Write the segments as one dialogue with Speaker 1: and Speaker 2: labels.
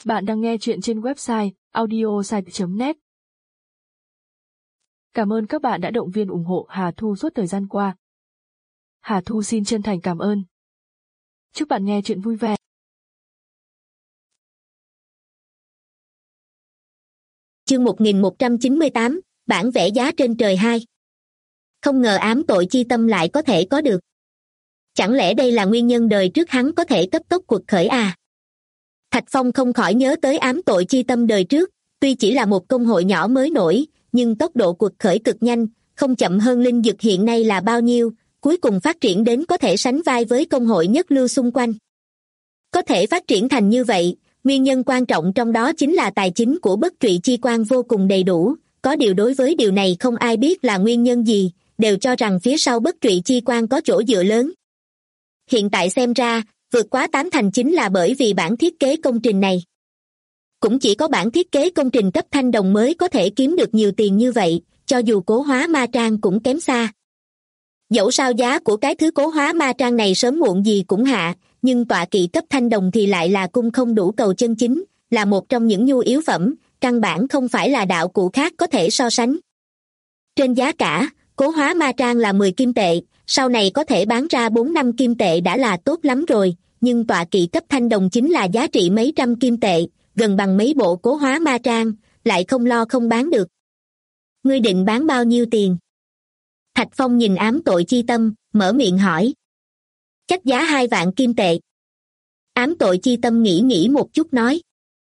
Speaker 1: Bạn đang nghe chuyện trên website audiosite.net. Cảm ơn các bạn đã động viên ủng hộ Hà Thu suốt thời gian qua. Hà Thu xin chân thành cảm ơn. Chúc bạn nghe chuyện vui vẻ.
Speaker 2: Chương 1198, bản vẽ giá trên trời 2. Không ngờ ám tội chi tâm lại có thể có được. Chẳng lẽ đây là nguyên nhân đời trước hắn có thể cấp tốc cuộc khởi à? Thạch Phong không khỏi nhớ tới ám tội chi tâm đời trước, tuy chỉ là một công hội nhỏ mới nổi, nhưng tốc độ cuộc khởi cực nhanh, không chậm hơn linh dực hiện nay là bao nhiêu, cuối cùng phát triển đến có thể sánh vai với công hội nhất lưu xung quanh. Có thể phát triển thành như vậy, nguyên nhân quan trọng trong đó chính là tài chính của bất trụy chi quan vô cùng đầy đủ, có điều đối với điều này không ai biết là nguyên nhân gì, đều cho rằng phía sau bất trụy chi quan có chỗ dựa lớn. Hiện tại xem ra, vượt quá 8 thành chính là bởi vì bản thiết kế công trình này. Cũng chỉ có bản thiết kế công trình cấp thanh đồng mới có thể kiếm được nhiều tiền như vậy, cho dù cố hóa ma trang cũng kém xa. Dẫu sao giá của cái thứ cố hóa ma trang này sớm muộn gì cũng hạ, nhưng tọa kỵ cấp thanh đồng thì lại là cung không đủ cầu chân chính, là một trong những nhu yếu phẩm, căn bản không phải là đạo cụ khác có thể so sánh. Trên giá cả, cố hóa ma trang là 10 kim tệ, sau này có thể bán ra 4-5 kim tệ đã là tốt lắm rồi, nhưng tọa kỵ cấp thanh đồng chính là giá trị mấy trăm kim tệ, gần bằng mấy bộ cố hóa ma trang, lại không lo không bán được. Ngươi định bán bao nhiêu tiền? Thạch Phong nhìn ám tội chi tâm, mở miệng hỏi. Chắc giá 2 vạn kim tệ. Ám tội chi tâm nghĩ một chút nói.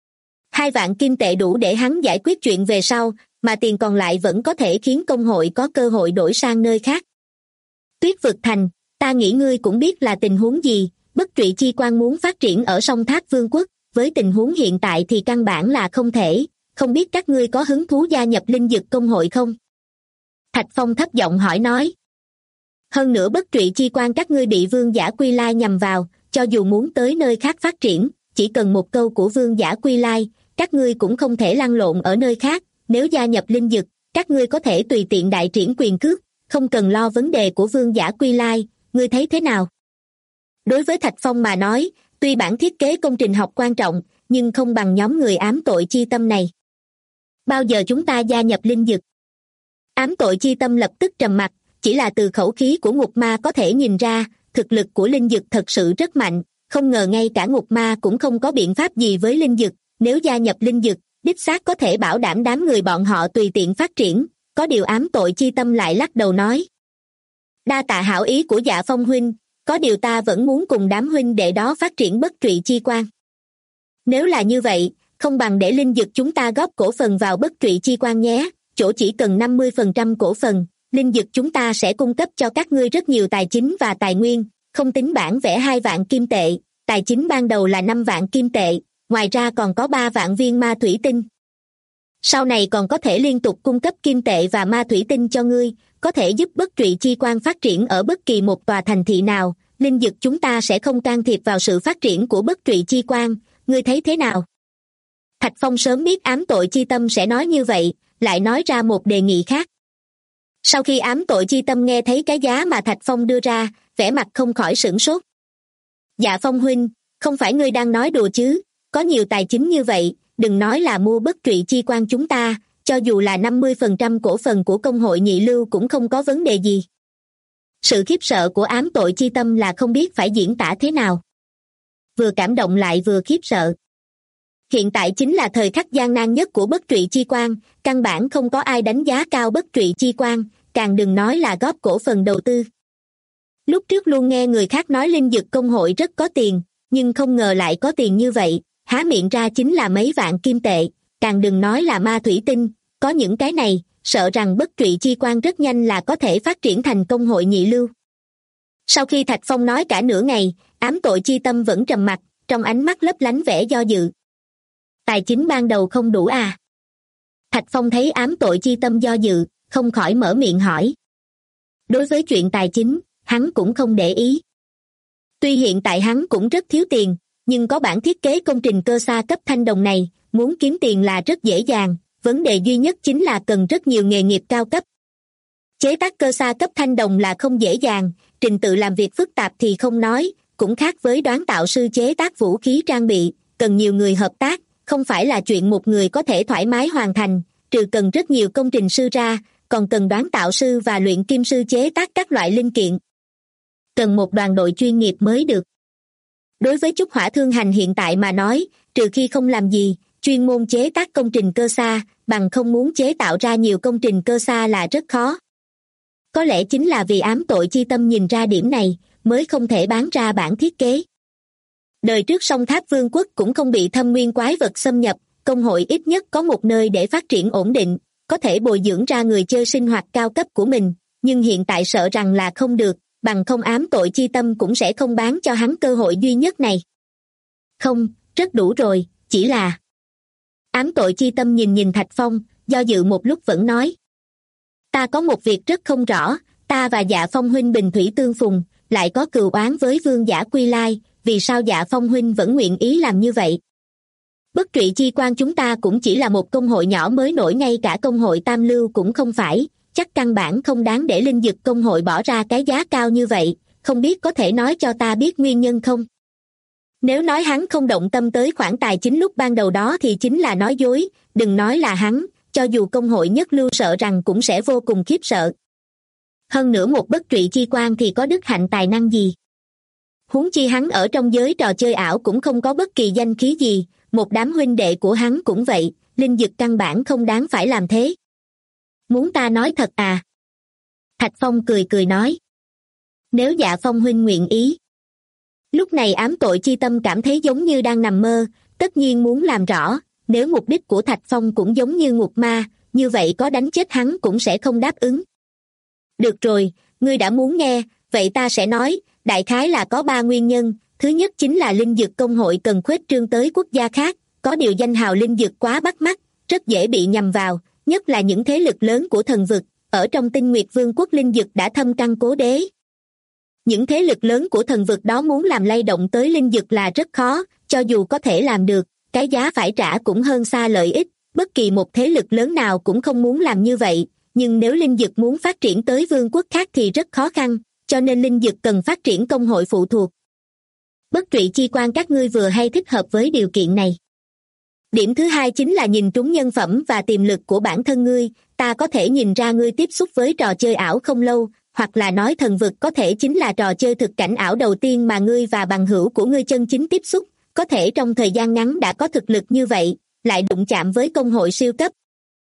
Speaker 2: 2 vạn kim tệ đủ để hắn giải quyết chuyện về sau, mà tiền còn lại vẫn có thể khiến công hội có cơ hội đổi sang nơi khác. Tuyết vực thành, ta nghĩ ngươi cũng biết là tình huống gì, bất trụy chi quan muốn phát triển ở sông Thác Vương quốc, với tình huống hiện tại thì căn bản là không thể, không biết các ngươi có hứng thú gia nhập linh dực công hội không? Thạch Phong thấp giọng hỏi nói. Hơn nữa bất trụy chi quan các ngươi bị vương giả Quy Lai nhằm vào, cho dù muốn tới nơi khác phát triển, chỉ cần một câu của vương giả Quy Lai, các ngươi cũng không thể lăn lộn ở nơi khác, nếu gia nhập linh dực, các ngươi có thể tùy tiện đại triển quyền cước, không cần lo vấn đề của vương giả Quy Lai, ngươi thấy thế nào? Đối với Thạch Phong mà nói, tuy bản thiết kế công trình học quan trọng, nhưng không bằng nhóm người ám tội chi tâm này. Bao giờ chúng ta gia nhập linh dực? Ám tội chi tâm lập tức trầm mặc, chỉ là từ khẩu khí của ngục ma có thể nhìn ra, thực lực của linh dực thật sự rất mạnh, không ngờ ngay cả ngục ma cũng không có biện pháp gì với linh dực, nếu gia nhập linh dực, đích xác có thể bảo đảm đám người bọn họ tùy tiện phát triển, có điều ám tội chi tâm lại lắc đầu nói. Đa tạ hảo ý của Dạ Phong huynh, có điều ta vẫn muốn cùng đám huynh đệ đó phát triển bất trụy chi quan. Nếu là như vậy, không bằng để linh dực chúng ta góp cổ phần vào bất trụy chi quan nhé, chỗ chỉ cần 50% cổ phần, linh dực chúng ta sẽ cung cấp cho các ngươi rất nhiều tài chính và tài nguyên, không tính bản vẽ 2 vạn kim tệ, tài chính ban đầu là 5 vạn kim tệ, ngoài ra còn có 3 vạn viên ma thủy tinh. Sau này còn có thể liên tục cung cấp kim tệ và ma thủy tinh cho ngươi, có thể giúp bất trụy chi quan phát triển ở bất kỳ một tòa thành thị nào, linh dực chúng ta sẽ không can thiệp vào sự phát triển của bất trụy chi quan, ngươi thấy thế nào? Thạch Phong sớm biết ám tội chi tâm sẽ nói như vậy, lại nói ra một đề nghị khác. Sau khi ám tội chi tâm nghe thấy cái giá mà Thạch Phong đưa ra, vẻ mặt không khỏi sửng sốt. Dạ Phong huynh, không phải ngươi đang nói đùa chứ, có nhiều tài chính như vậy, đừng nói là mua bất trụy chi quan chúng ta, cho dù là 50% cổ phần của công hội nhị lưu cũng không có vấn đề gì. Sự khiếp sợ của ám tội chi tâm là không biết phải diễn tả thế nào. Vừa cảm động lại vừa khiếp sợ. Hiện tại chính là thời khắc gian nan nhất của bất trụy chi quan, căn bản không có ai đánh giá cao bất trụy chi quan, càng đừng nói là góp cổ phần đầu tư. Lúc trước luôn nghe người khác nói linh dực công hội rất có tiền, nhưng không ngờ lại có tiền như vậy, há miệng ra chính là mấy vạn kim tệ, càng đừng nói là ma thủy tinh, có những cái này, sợ rằng bất trụy chi quan rất nhanh là có thể phát triển thành công hội nhị lưu. Sau khi Thạch Phong nói cả nửa ngày, ám tội chi tâm vẫn trầm mặc, trong ánh mắt lấp lánh vẻ do dự. Tài chính ban đầu không đủ à? Thạch Phong thấy ám tội chi tâm do dự, không khỏi mở miệng hỏi. Đối với chuyện tài chính, hắn cũng không để ý. Tuy hiện tại hắn cũng rất thiếu tiền, nhưng có bản thiết kế công trình cơ xa cấp thanh đồng này, muốn kiếm tiền là rất dễ dàng, vấn đề duy nhất chính là cần rất nhiều nghề nghiệp cao cấp. Chế tác cơ xa cấp thanh đồng là không dễ dàng, trình tự làm việc phức tạp thì không nói, cũng khác với đoán tạo sư chế tác vũ khí trang bị, cần nhiều người hợp tác, không phải là chuyện một người có thể thoải mái hoàn thành, trừ cần rất nhiều công trình sư ra, còn cần đoán tạo sư và luyện kim sư chế tác các loại linh kiện. Cần một đoàn đội chuyên nghiệp mới được. Đối với Trúc Hỏa Thương Hành hiện tại mà nói, trừ khi không làm gì, chuyên môn chế tác công trình cơ xa, bằng không muốn chế tạo ra nhiều công trình cơ xa là rất khó. Có lẽ chính là vì ám tội chi tâm nhìn ra điểm này, mới không thể bán ra bản thiết kế. Đời trước Song Tháp Vương quốc cũng không bị thâm nguyên quái vật xâm nhập, công hội ít nhất có một nơi để phát triển ổn định, có thể bồi dưỡng ra người chơi sinh hoạt cao cấp của mình, nhưng hiện tại sợ rằng là không được, bằng không ám tội chi tâm cũng sẽ không bán cho hắn cơ hội duy nhất này. Không, rất đủ rồi, chỉ là... Ám tội chi tâm nhìn Thạch Phong, do dự một lúc vẫn nói. Ta có một việc rất không rõ, ta và Dạ Phong huynh bình thủy tương phùng, lại có cừu oán với vương giả Quy Lai, vì sao Dạ Phong huynh vẫn nguyện ý làm như vậy? Bất Trụy Chi Quan chúng ta cũng chỉ là một công hội nhỏ mới nổi, ngay cả công hội Tam Lưu cũng không phải, chắc căn bản không đáng để Linh Dực công hội bỏ ra cái giá cao như vậy, không biết có thể nói cho ta biết nguyên nhân không? Nếu nói hắn không động tâm tới khoản tài chính lúc ban đầu đó thì chính là nói dối, đừng nói là hắn, cho dù công hội nhất lưu sợ rằng cũng sẽ vô cùng khiếp sợ. Hơn nữa một Bất Trụy Chi Quan thì có đức hạnh tài năng gì? Huống chi hắn ở trong giới trò chơi ảo cũng không có bất kỳ danh khí gì, một đám huynh đệ của hắn cũng vậy, Linh Dực căn bản không đáng phải làm thế. Muốn ta nói thật à? Thạch Phong cười nói. Nếu Dạ Phong huynh nguyện ý. Lúc này ám tội chi tâm cảm thấy giống như đang nằm mơ, tất nhiên muốn làm rõ, nếu mục đích của Thạch Phong cũng giống như ngục ma, như vậy có đánh chết hắn cũng sẽ không đáp ứng. Được rồi, ngươi đã muốn nghe, vậy ta sẽ nói, đại khái là có 3 nguyên nhân, thứ nhất chính là Linh Dực công hội cần khuếch trương tới quốc gia khác, có điều danh hào Linh Dực quá bắt mắt, rất dễ bị nhầm vào, nhất là những thế lực lớn của thần vực, ở trong Tinh Nguyệt Vương quốc Linh Dực đã thâm căn cố đế. Những thế lực lớn của thần vực đó muốn làm lay động tới Linh Dực là rất khó, cho dù có thể làm được, cái giá phải trả cũng hơn xa lợi ích, bất kỳ một thế lực lớn nào cũng không muốn làm như vậy, nhưng nếu Linh Dực muốn phát triển tới vương quốc khác thì rất khó khăn, cho nên Linh Dực cần phát triển công hội phụ thuộc. Bất Trụy Chi Quan các ngươi vừa hay thích hợp với điều kiện này. Điểm thứ hai chính là nhìn trúng nhân phẩm và tiềm lực của bản thân ngươi, ta có thể nhìn ra ngươi tiếp xúc với trò chơi ảo không lâu, hoặc là nói thần vực có thể chính là trò chơi thực cảnh ảo đầu tiên mà ngươi và bằng hữu của ngươi chân chính tiếp xúc, có thể trong thời gian ngắn đã có thực lực như vậy, lại đụng chạm với công hội siêu cấp.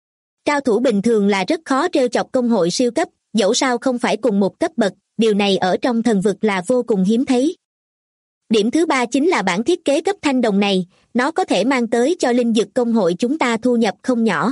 Speaker 2: Cao thủ bình thường là rất khó trêu chọc công hội siêu cấp, dẫu sao không phải cùng một cấp bậc, điều này ở trong thần vực là vô cùng hiếm thấy. Điểm thứ ba chính là bản thiết kế cấp thanh đồng này, nó có thể mang tới cho Linh Dực công hội chúng ta thu nhập không nhỏ.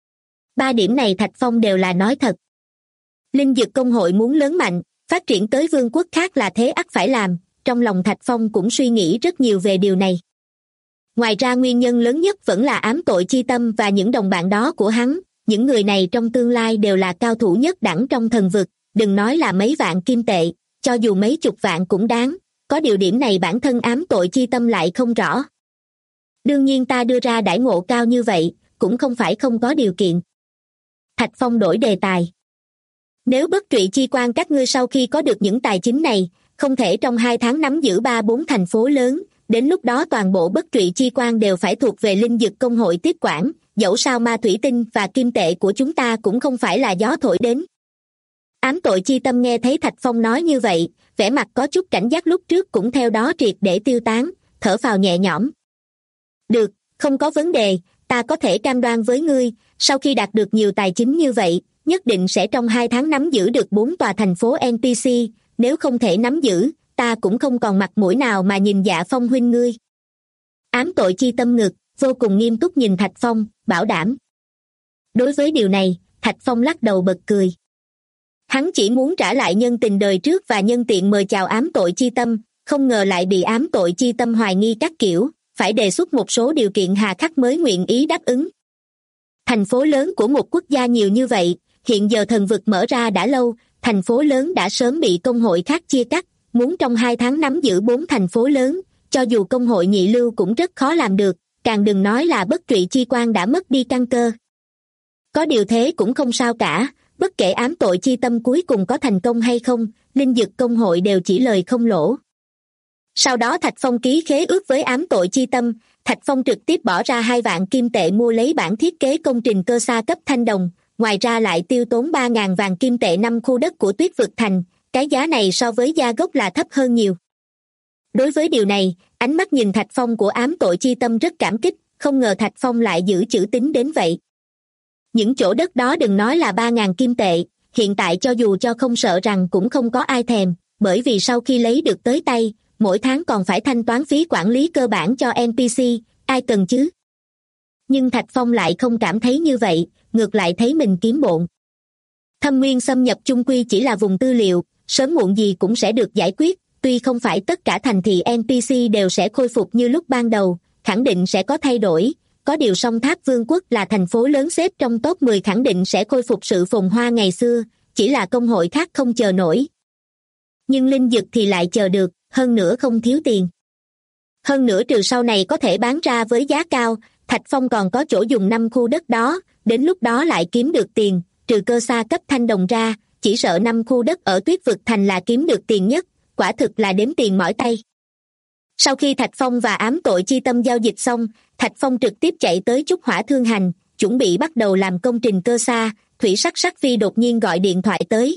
Speaker 2: 3 điểm này Thạch Phong đều là nói thật. Linh Dực công hội muốn lớn mạnh, phát triển tới vương quốc khác là thế ắt phải làm, trong lòng Thạch Phong cũng suy nghĩ rất nhiều về điều này. Ngoài ra nguyên nhân lớn nhất vẫn là ám tội chi tâm và những đồng bạn đó của hắn, những người này trong tương lai đều là cao thủ nhất đẳng trong thần vực, đừng nói là mấy vạn kim tệ, cho dù mấy chục vạn cũng đáng, có điều điểm này bản thân ám tội chi tâm lại không rõ. Đương nhiên ta đưa ra đãi ngộ cao như vậy, cũng không phải không có điều kiện. Thạch Phong đổi đề tài. Nếu Bất Trụy Chi Quan các ngươi sau khi có được những tài chính này, không thể trong 2 tháng nắm giữ 3-4 thành phố lớn, đến lúc đó toàn bộ Bất Trụy Chi Quan đều phải thuộc về Linh Dực công hội tiếp quản, dẫu sao ma thủy tinh và kim tệ của chúng ta cũng không phải là gió thổi đến. Ám tội chi tâm nghe thấy Thạch Phong nói như vậy, vẻ mặt có chút cảnh giác lúc trước cũng theo đó triệt để tiêu tán, thở phào nhẹ nhõm. Được, không có vấn đề, ta có thể cam đoan với ngươi, sau khi đạt được nhiều tài chính như vậy, nhất định sẽ trong 2 tháng nắm giữ được 4 tòa thành phố NPC, nếu không thể nắm giữ, ta cũng không còn mặt mũi nào mà nhìn Dạ Phong huynh ngươi. Ám tội chi tâm ngực, vô cùng nghiêm túc nhìn Thạch Phong, bảo đảm. Đối với điều này, Thạch Phong lắc đầu bật cười. Hắn chỉ muốn trả lại nhân tình đời trước và nhân tiện mời chào ám tội chi tâm, không ngờ lại bị ám tội chi tâm hoài nghi các kiểu, phải đề xuất một số điều kiện hà khắc mới nguyện ý đáp ứng. Thành phố lớn của một quốc gia nhiều như vậy, hiện giờ thần vực mở ra đã lâu, thành phố lớn đã sớm bị công hội khác chia cắt, muốn trong 2 tháng nắm giữ 4 thành phố lớn, cho dù công hội nhị lưu cũng rất khó làm được, càng đừng nói là Bất Trụy Chi Quan đã mất đi căn cơ. Có điều thế cũng không sao cả, bất kể ám tội chi tâm cuối cùng có thành công hay không, Linh Dực công hội đều chỉ lời không lỗ. Sau đó Thạch Phong ký khế ước với ám tội chi tâm, Thạch Phong trực tiếp bỏ ra 2 vạn kim tệ mua lấy bản thiết kế công trình cơ xa cấp thanh đồng, ngoài ra lại tiêu tốn 3.000 vàng kim tệ 5 khu đất của Tuyết Vực Thành, cái giá này so với giá gốc là thấp hơn nhiều. Đối với điều này, ánh mắt nhìn Thạch Phong của ám tội chi tâm rất cảm kích, không ngờ Thạch Phong lại giữ chữ tín đến vậy. Những chỗ đất đó đừng nói là 3.000 kim tệ, hiện tại cho dù cho không sợ rằng cũng không có ai thèm, bởi vì sau khi lấy được tới tay, mỗi tháng còn phải thanh toán phí quản lý cơ bản cho NPC, ai cần chứ? Nhưng Thạch Phong lại không cảm thấy như vậy, ngược lại thấy mình kiếm bộn. Thâm Nguyên xâm nhập chung quy chỉ là vùng tư liệu, sớm muộn gì cũng sẽ được giải quyết, tuy không phải tất cả thành thị NPC đều sẽ khôi phục như lúc ban đầu, khẳng định sẽ có thay đổi, có điều Song Tháp Vương quốc là thành phố lớn xếp trong top 10 khẳng định sẽ khôi phục sự phồn hoa ngày xưa, chỉ là công hội khác không chờ nổi. Nhưng linh dực thì lại chờ được, hơn nữa không thiếu tiền. Hơn nữa trừ sau này có thể bán ra với giá cao, Thạch Phong còn có chỗ dùng 5 khu đất đó, đến lúc đó lại kiếm được tiền, trừ cơ xa cấp thanh đồng ra, chỉ sợ 5 khu đất ở Tuyết Vực Thành là kiếm được tiền nhất, quả thực là đếm tiền mỏi tay. Sau khi Thạch Phong và ám tội chi tâm giao dịch xong, Thạch Phong trực tiếp chạy tới Trúc Hỏa Thương Hành, chuẩn bị bắt đầu làm công trình cơ xa, Thủy Sắc Sắc Phi đột nhiên gọi điện thoại tới.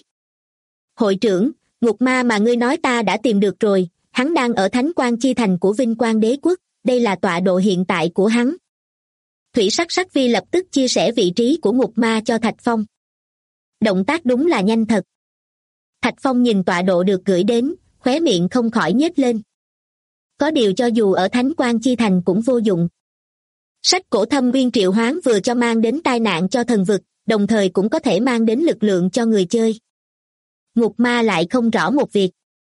Speaker 2: Hội trưởng, ngục ma mà ngươi nói ta đã tìm được rồi, hắn đang ở Thánh Quang Chi Thành của Vinh Quang Đế Quốc, đây là tọa độ hiện tại của hắn. Thủy Sắc Sắc Phi lập tức chia sẻ vị trí của ngục ma cho Thạch Phong. Động tác đúng là nhanh thật. Thạch Phong nhìn tọa độ được gửi đến, khóe miệng không khỏi nhếch lên. Có điều cho dù ở Thánh Quang Chi Thành cũng vô dụng. Sách cổ Thâm Nguyên triệu hoán vừa cho mang đến tai nạn cho thần vực, đồng thời cũng có thể mang đến lực lượng cho người chơi. Ngục ma lại không rõ một việc.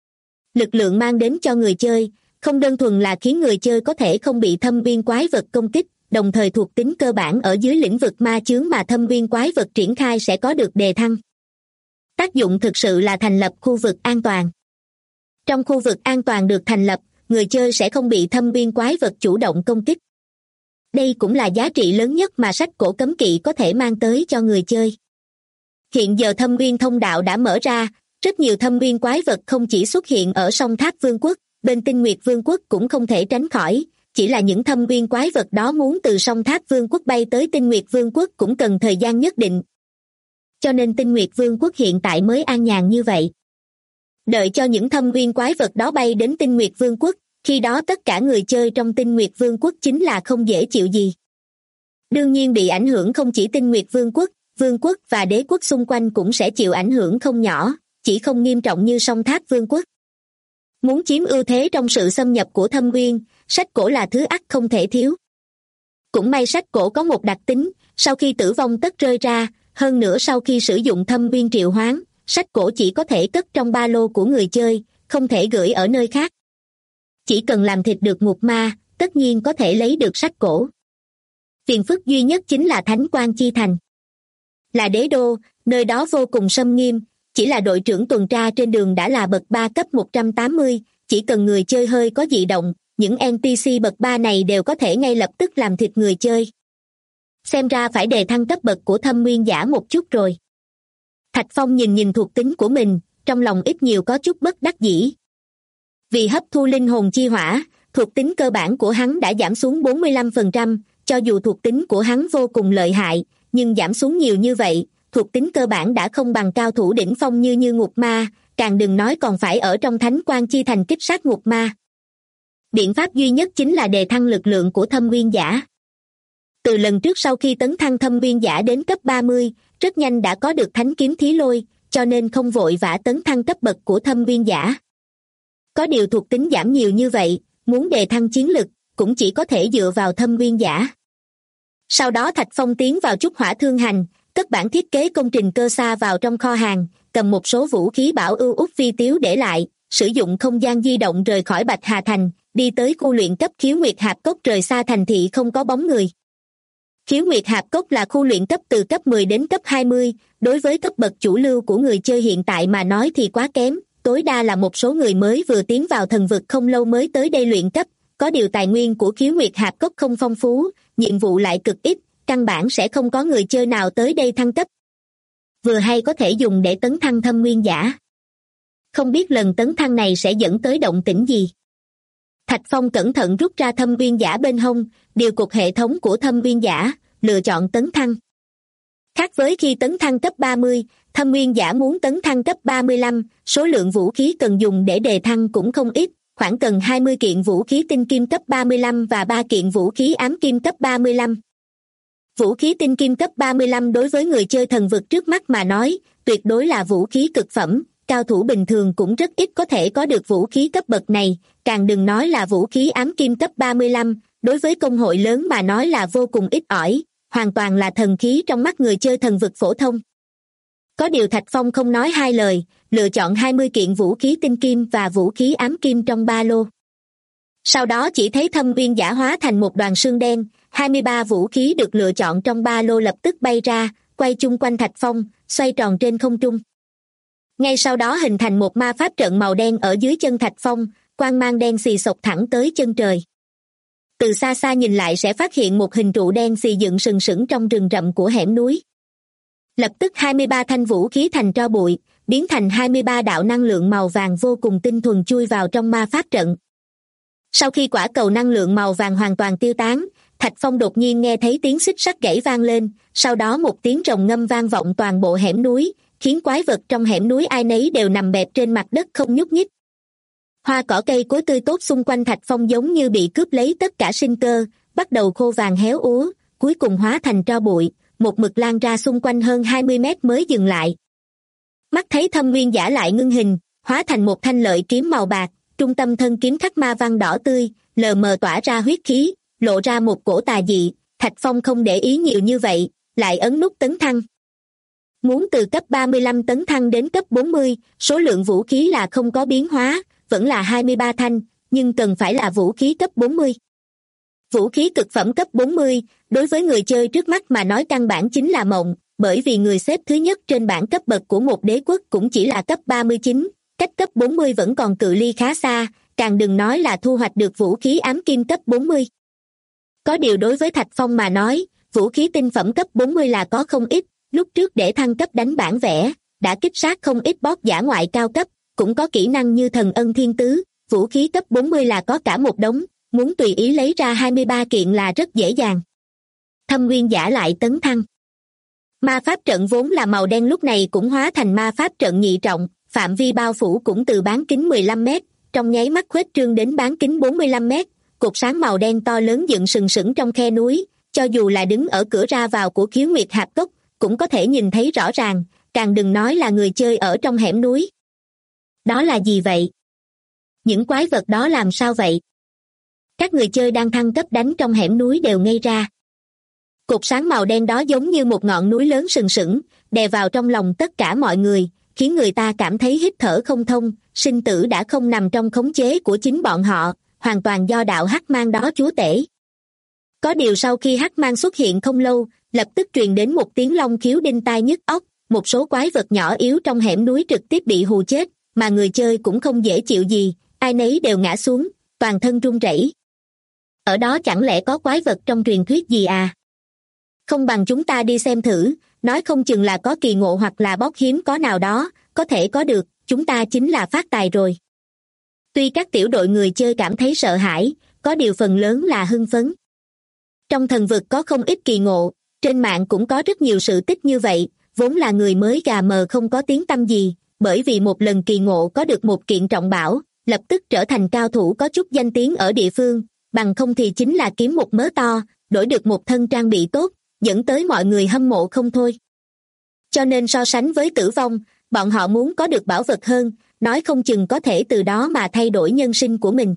Speaker 2: Lực lượng mang đến cho người chơi, không đơn thuần là khiến người chơi có thể không bị thâm viên quái vật công kích, đồng thời thuộc tính cơ bản ở dưới lĩnh vực ma chướng mà thâm viên quái vật triển khai sẽ có được đề thăng. Tác dụng thực sự là thành lập khu vực an toàn. Trong khu vực an toàn được thành lập, người chơi sẽ không bị thâm viên quái vật chủ động công kích. Đây cũng là giá trị lớn nhất mà sách cổ cấm kỵ có thể mang tới cho người chơi. Hiện giờ thâm viên thông đạo đã mở ra, rất nhiều thâm viên quái vật không chỉ xuất hiện ở Song Tháp Vương quốc, bên Tinh Nguyệt Vương quốc cũng không thể tránh khỏi, chỉ là những thâm viên quái vật đó muốn từ Song Tháp Vương quốc bay tới Tinh Nguyệt Vương quốc cũng cần thời gian nhất định. Cho nên Tinh Nguyệt Vương quốc hiện tại mới an nhàn như vậy. Đợi cho những thâm viên quái vật đó bay đến Tinh Nguyệt Vương quốc, khi đó tất cả người chơi trong Tinh Nguyệt Vương quốc chính là không dễ chịu gì. Đương nhiên bị ảnh hưởng không chỉ Tinh Nguyệt Vương quốc và đế quốc xung quanh cũng sẽ chịu ảnh hưởng không nhỏ, chỉ không nghiêm trọng như Song Tháp Vương quốc. Muốn chiếm ưu thế trong sự xâm nhập của thâm nguyên, sách cổ là thứ ắt không thể thiếu. Cũng may sách cổ có một đặc tính, sau khi tử vong tất rơi ra, hơn nữa sau khi sử dụng thâm nguyên triệu hoán, sách cổ chỉ có thể cất trong ba lô của người chơi, không thể gửi ở nơi khác. Chỉ cần làm thịt được ngục ma, tất nhiên có thể lấy được sách cổ. Phiền phức duy nhất chính là Thánh Quang Chi Thành. Là đế đô, nơi đó vô cùng xâm nghiêm, chỉ là đội trưởng tuần tra trên đường đã là bậc 3 cấp 180, chỉ cần người chơi hơi có dị động, những NPC bậc 3 này đều có thể ngay lập tức làm thịt người chơi. Xem ra phải đề thăng cấp bậc của thâm nguyên giả một chút rồi. Thạch Phong nhìn thuộc tính của mình, trong lòng ít nhiều có chút bất đắc dĩ. Vì hấp thu linh hồn chi hỏa, thuộc tính cơ bản của hắn đã giảm xuống 45%, cho dù thuộc tính của hắn vô cùng lợi hại, nhưng giảm xuống nhiều như vậy, thuộc tính cơ bản đã không bằng cao thủ đỉnh phong như ngục ma, càng đừng nói còn phải ở trong Thánh Quang Chi Thành kích sát ngục ma. Biện pháp duy nhất chính là đề thăng lực lượng của thâm nguyên giả. Từ lần trước sau khi tấn thăng thâm nguyên giả đến cấp 30, rất nhanh đã có được thánh kiếm thí lôi, cho nên không vội vã tấn thăng cấp bậc của thâm nguyên giả. Có điều thuộc tính giảm nhiều như vậy, muốn đề thăng chiến lực, cũng chỉ có thể dựa vào thâm nguyên giả. Sau đó Thạch Phong tiến vào Trúc Hỏa Thương Hành, cất bản thiết kế công trình cơ xa vào trong kho hàng, cầm một số vũ khí bảo ưu út phi tiếu để lại, sử dụng không gian di động rời khỏi Bạch Hà Thành, đi tới khu luyện cấp Khiếu Nguyệt Hạp Cốc rời xa thành thị không có bóng người. Khiếu Nguyệt Hạp Cốc là khu luyện cấp từ cấp 10 đến cấp 20, đối với cấp bậc chủ lưu của người chơi hiện tại mà nói thì quá kém, tối đa là một số người mới vừa tiến vào thần vực không lâu mới tới đây luyện cấp, có điều tài nguyên của Khiếu Nguyệt Hạp Cốc không phong phú, nhiệm vụ lại cực ít, căn bản sẽ không có người chơi nào tới đây thăng cấp. Vừa hay có thể dùng để tấn thăng thâm nguyên giả. Không biết lần tấn thăng này sẽ dẫn tới động tĩnh gì. Thạch Phong cẩn thận rút ra thâm uyên giả bên hông, điều cục hệ thống của thâm uyên giả, lựa chọn tấn thăng. Khác với khi tấn thăng cấp 30, thâm uyên giả muốn tấn thăng cấp 35, số lượng vũ khí cần dùng để đề thăng cũng không ít, khoảng cần 20 kiện vũ khí tinh kim cấp 35 và 3 kiện vũ khí ám kim cấp 35. Vũ khí tinh kim cấp 35 đối với người chơi thần vực trước mắt mà nói, tuyệt đối là vũ khí cực phẩm, cao thủ bình thường cũng rất ít có thể có được vũ khí cấp bậc này, càng đừng nói là vũ khí ám kim cấp 35, đối với công hội lớn mà nói là vô cùng ít ỏi, hoàn toàn là thần khí trong mắt người chơi thần vực phổ thông. Có điều Thạch Phong không nói hai lời, lựa chọn 20 kiện vũ khí tinh kim và vũ khí ám kim trong ba lô. Sau đó chỉ thấy thâm uyên giả hóa thành một đoàn sương đen, 23 vũ khí được lựa chọn trong ba lô lập tức bay ra, quay chung quanh Thạch Phong, xoay tròn trên không trung. Ngay sau đó hình thành một ma pháp trận màu đen ở dưới chân Thạch Phong, quang mang đen xì xộc thẳng tới chân trời. Từ xa xa nhìn lại sẽ phát hiện một hình trụ đen xì dựng sừng sững trong rừng rậm của hẻm núi. Lập tức 23 thanh vũ khí thành tro bụi, biến thành 23 đạo năng lượng màu vàng vô cùng tinh thuần chui vào trong ma pháp trận. Sau khi quả cầu năng lượng màu vàng hoàn toàn tiêu tán, Thạch Phong đột nhiên nghe thấy tiếng xích sắt gãy vang lên, sau đó một tiếng rồng ngâm vang vọng toàn bộ hẻm núi, khiến quái vật trong hẻm núi ai nấy đều nằm bẹp trên mặt đất không nhúc nhích. Hoa cỏ cây cối tươi tốt xung quanh Thạch Phong giống như bị cướp lấy tất cả sinh cơ, bắt đầu khô vàng héo úa, cuối cùng hóa thành tro bụi, một mực lan ra xung quanh hơn 20 mét mới dừng lại. Mắt thấy thâm uyên giả lại ngưng hình, hóa thành một thanh lợi kiếm màu bạc, trung tâm thân kiếm khắc ma văn đỏ tươi, lờ mờ tỏa ra huyết khí, lộ ra một cổ tà dị. Thạch Phong không để ý nhiều như vậy, lại ấn nút tấn thăng. Muốn từ cấp 35 tấn thăng đến cấp 40, số lượng vũ khí là không có biến hóa, vẫn là 23 thanh, nhưng cần phải là vũ khí cấp 40. Vũ khí cực phẩm cấp 40, đối với người chơi trước mắt mà nói căn bản chính là mộng, bởi vì người xếp thứ nhất trên bảng cấp bậc của một đế quốc cũng chỉ là cấp 39, cách cấp 40 vẫn còn cự ly khá xa, càng đừng nói là thu hoạch được vũ khí ám kim cấp 40. Có điều đối với Thạch Phong mà nói, vũ khí tinh phẩm cấp 40 là có không ít, lúc trước để thăng cấp đánh bản vẽ, đã kích sát không ít boss giả ngoại cao cấp, cũng có kỹ năng như thần ân thiên tứ, vũ khí cấp 40 là có cả một đống, muốn tùy ý lấy ra 23 kiện là rất dễ dàng. Thâm uyên giả lại tấn thăng. Ma pháp trận vốn là màu đen lúc này cũng hóa thành ma pháp trận nhị trọng, phạm vi bao phủ cũng từ bán kính 15 mét, trong nháy mắt khuếch trương đến bán kính 45 mét, cột sáng màu đen to lớn dựng sừng sững trong khe núi, cho dù là đứng ở cửa ra vào của Khiếu Nguyệt Hạp Cốc, cũng có thể nhìn thấy rõ ràng, càng đừng nói là người chơi ở trong hẻm núi. Đó là gì vậy? Những quái vật đó làm sao vậy? Các người chơi đang thăng cấp đánh trong hẻm núi đều ngây ra. Cột sáng màu đen đó giống như một ngọn núi lớn sừng sững, đè vào trong lòng tất cả mọi người, khiến người ta cảm thấy hít thở không thông, sinh tử đã không nằm trong khống chế của chính bọn họ, hoàn toàn do đạo hắc mang đó chúa tể. Có điều sau khi hắc mang xuất hiện không lâu, lập tức truyền đến một tiếng long khiếu đinh tai nhức óc, một số quái vật nhỏ yếu trong hẻm núi trực tiếp bị hù chết, mà người chơi cũng không dễ chịu gì, ai nấy đều ngã xuống, toàn thân run rẩy. Ở đó chẳng lẽ có quái vật trong truyền thuyết gì à? Không bằng chúng ta đi xem thử, nói không chừng là có kỳ ngộ hoặc là boss hiếm có nào đó, có thể có được, chúng ta chính là phát tài rồi. Tuy các tiểu đội người chơi cảm thấy sợ hãi, có điều phần lớn là hưng phấn. Trong thần vực có không ít kỳ ngộ, trên mạng cũng có rất nhiều sự tích như vậy, vốn là người mới gà mờ không có tiếng tăm gì, bởi vì một lần kỳ ngộ có được một kiện trọng bảo, lập tức trở thành cao thủ có chút danh tiếng ở địa phương, bằng không thì chính là kiếm một mớ to, đổi được một thân trang bị tốt, dẫn tới mọi người hâm mộ không thôi. Cho nên so sánh với tử vong, bọn họ muốn có được bảo vật hơn, nói không chừng có thể từ đó mà thay đổi nhân sinh của mình.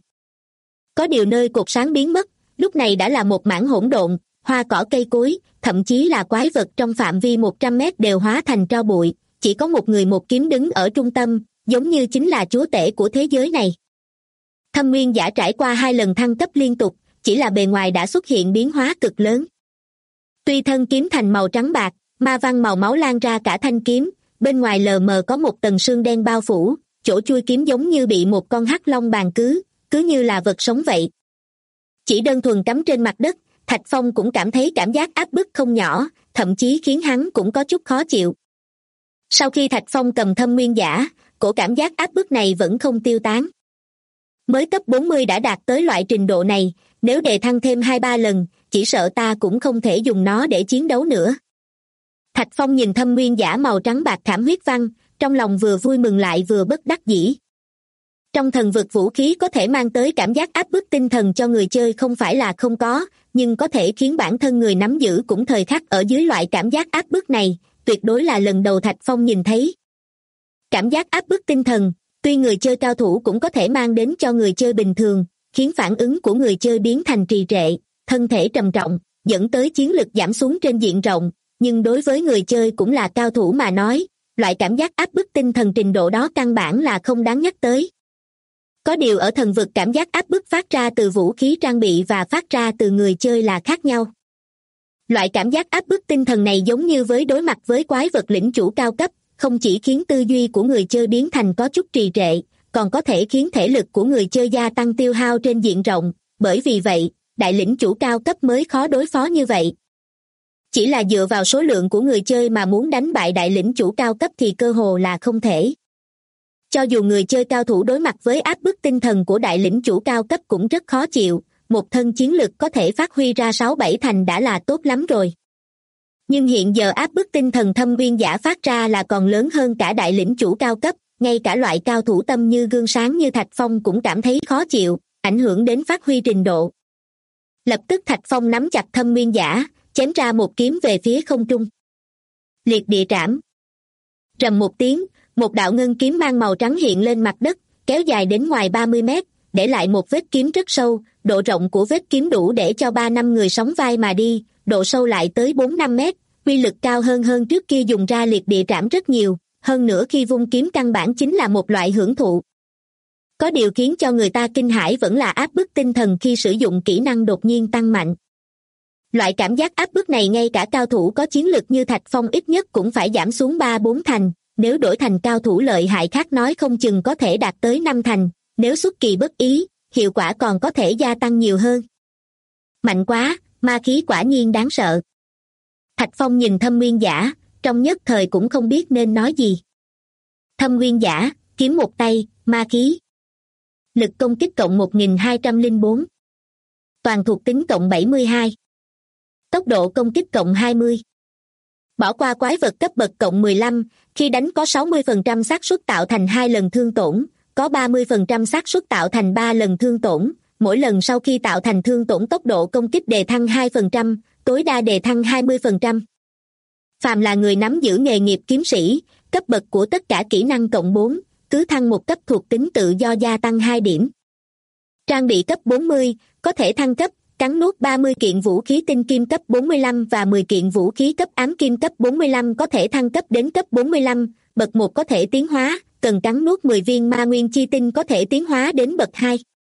Speaker 2: Có điều nơi cột sáng biến mất, lúc này đã là một mảng hỗn độn, hoa cỏ cây cối, thậm chí là quái vật trong phạm vi 100 mét đều hóa thành tro bụi, chỉ có một người một kiếm đứng ở trung tâm, giống như chính là chúa tể của thế giới này. Thâm uyên giả trải qua 2 lần thăng cấp liên tục, chỉ là bề ngoài đã xuất hiện biến hóa cực lớn. Tuy thân kiếm thành màu trắng bạc, ma văn màu máu lan ra cả thanh kiếm, bên ngoài lờ mờ có một tầng sương đen bao phủ, chỗ chui kiếm giống như bị một con hắc long bàn cứ như là vật sống vậy. Chỉ đơn thuần cắm trên mặt đất, Thạch Phong cũng cảm thấy cảm giác áp bức không nhỏ, thậm chí khiến hắn cũng có chút khó chịu. Sau khi Thạch Phong cầm thâm nguyên giả, cổ cảm giác áp bức này vẫn không tiêu tán. Mới cấp 40 đã đạt tới loại trình độ này, nếu đề thăng thêm 2-3 lần, chỉ sợ ta cũng không thể dùng nó để chiến đấu nữa. Thạch Phong nhìn Thâm Nguyên Giả màu trắng bạc khảm huyết văn, trong lòng vừa vui mừng lại vừa bất đắc dĩ. Trong thần vực vũ khí có thể mang tới cảm giác áp bức tinh thần cho người chơi không phải là không có, nhưng có thể khiến bản thân người nắm giữ cũng thời khắc ở dưới loại cảm giác áp bức này, tuyệt đối là lần đầu Thạch Phong nhìn thấy. Cảm giác áp bức tinh thần, tuy người chơi cao thủ cũng có thể mang đến cho người chơi bình thường, khiến phản ứng của người chơi biến thành trì trệ, thân thể trầm trọng, dẫn tới chiến lực giảm xuống trên diện rộng, nhưng đối với người chơi cũng là cao thủ mà nói, loại cảm giác áp bức tinh thần trình độ đó căn bản là không đáng nhắc tới. Có điều ở thần vực cảm giác áp bức phát ra từ vũ khí trang bị và phát ra từ người chơi là khác nhau. Loại cảm giác áp bức tinh thần này giống như với đối mặt với quái vật lĩnh chủ cao cấp, không chỉ khiến tư duy của người chơi biến thành có chút trì trệ, còn có thể khiến thể lực của người chơi gia tăng tiêu hao trên diện rộng, bởi vì vậy, đại lĩnh chủ cao cấp mới khó đối phó như vậy. Chỉ là dựa vào số lượng của người chơi mà muốn đánh bại đại lĩnh chủ cao cấp thì cơ hồ là không thể. Cho dù người chơi cao thủ đối mặt với áp bức tinh thần của đại lĩnh chủ cao cấp cũng rất khó chịu, một thân chiến lực có thể phát huy ra 6-7 thành đã là tốt lắm rồi. Nhưng hiện giờ áp bức tinh thần Thâm Nguyên Giả phát ra là còn lớn hơn cả đại lĩnh chủ cao cấp, ngay cả loại cao thủ tâm như gương sáng như Thạch Phong cũng cảm thấy khó chịu, ảnh hưởng đến phát huy trình độ. Lập tức Thạch Phong nắm chặt Thâm Nguyên Giả, chém ra một kiếm về phía không trung. Liệt địa trảm. Rầm một tiếng, một đạo ngân kiếm mang màu trắng hiện lên mặt đất, kéo dài đến ngoài 30 mét, để lại một vết kiếm rất sâu, độ rộng của vết kiếm đủ để cho 3-5 người sóng vai mà đi, độ sâu lại tới 4-5 mét, uy lực cao hơn trước kia dùng ra liệt địa trảm rất nhiều, hơn nữa khi vung kiếm căn bản chính là một loại hưởng thụ. Có điều khiến cho người ta kinh hãi vẫn là áp bức tinh thần khi sử dụng kỹ năng đột nhiên tăng mạnh. Loại cảm giác áp bức này ngay cả cao thủ có chiến lực như Thạch Phong ít nhất cũng phải giảm xuống 3-4 thành, nếu đổi thành cao thủ lợi hại khác nói không chừng có thể đạt tới 5 thành, nếu xuất kỳ bất ý, hiệu quả còn có thể gia tăng nhiều hơn. Mạnh quá, ma khí quả nhiên đáng sợ. Thạch Phong nhìn Thâm Nguyên Giả, trong nhất thời cũng không biết nên nói gì. Thâm Nguyên Giả, kiếm một tay, ma khí. Lực công kích cộng 1204. Toàn thuộc tính cộng 72. Tốc độ công kích cộng 20. Bỏ qua quái vật cấp bậc cộng 15, khi đánh có 60% xác suất tạo thành 2 lần thương tổn, có 30% xác suất tạo thành 3 lần thương tổn, mỗi lần sau khi tạo thành thương tổn tốc độ công kích đề thăng 2%, tối đa đề thăng 20%. Phàm là người nắm giữ nghề nghiệp kiếm sĩ, cấp bậc của tất cả kỹ năng cộng 4, cứ thăng một cấp thuộc tính tự do gia tăng 2 điểm. Trang bị cấp 40, có thể thăng cấp, cắn nuốt 30 kiện vũ khí tinh kim cấp 45 và 10 kiện vũ khí cấp ám kim cấp 45 có thể thăng cấp đến cấp 45, bậc 1 có thể tiến hóa, cần cắn nuốt 10 viên ma nguyên chi tinh có thể tiến hóa đến bậc 2.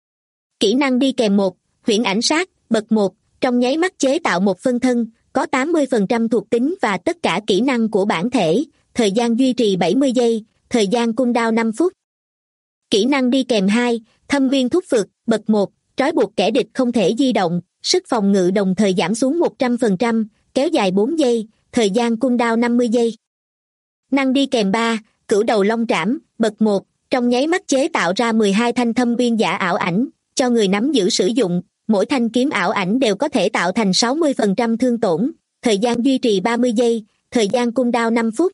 Speaker 2: Kỹ năng đi kèm 1, huyễn ảnh sát, bậc 1, trong nháy mắt chế tạo một phân thân, có 80% thuộc tính và tất cả kỹ năng của bản thể, thời gian duy trì 70 giây, thời gian cooldown 5 phút. Kỹ năng đi kèm 2, thâm viên thúc phược, bậc 1, trói buộc kẻ địch không thể di động, sức phòng ngự đồng thời giảm xuống 100%, kéo dài 4 giây, thời gian cooldown 50 giây. Năng đi kèm 3, cửu đầu long trảm, bậc 1, trong nháy mắt chế tạo ra 12 thanh thâm viên giả ảo ảnh, cho người nắm giữ sử dụng, mỗi thanh kiếm ảo ảnh đều có thể tạo thành 60% thương tổn, thời gian duy trì 30 giây, thời gian cooldown 5 phút.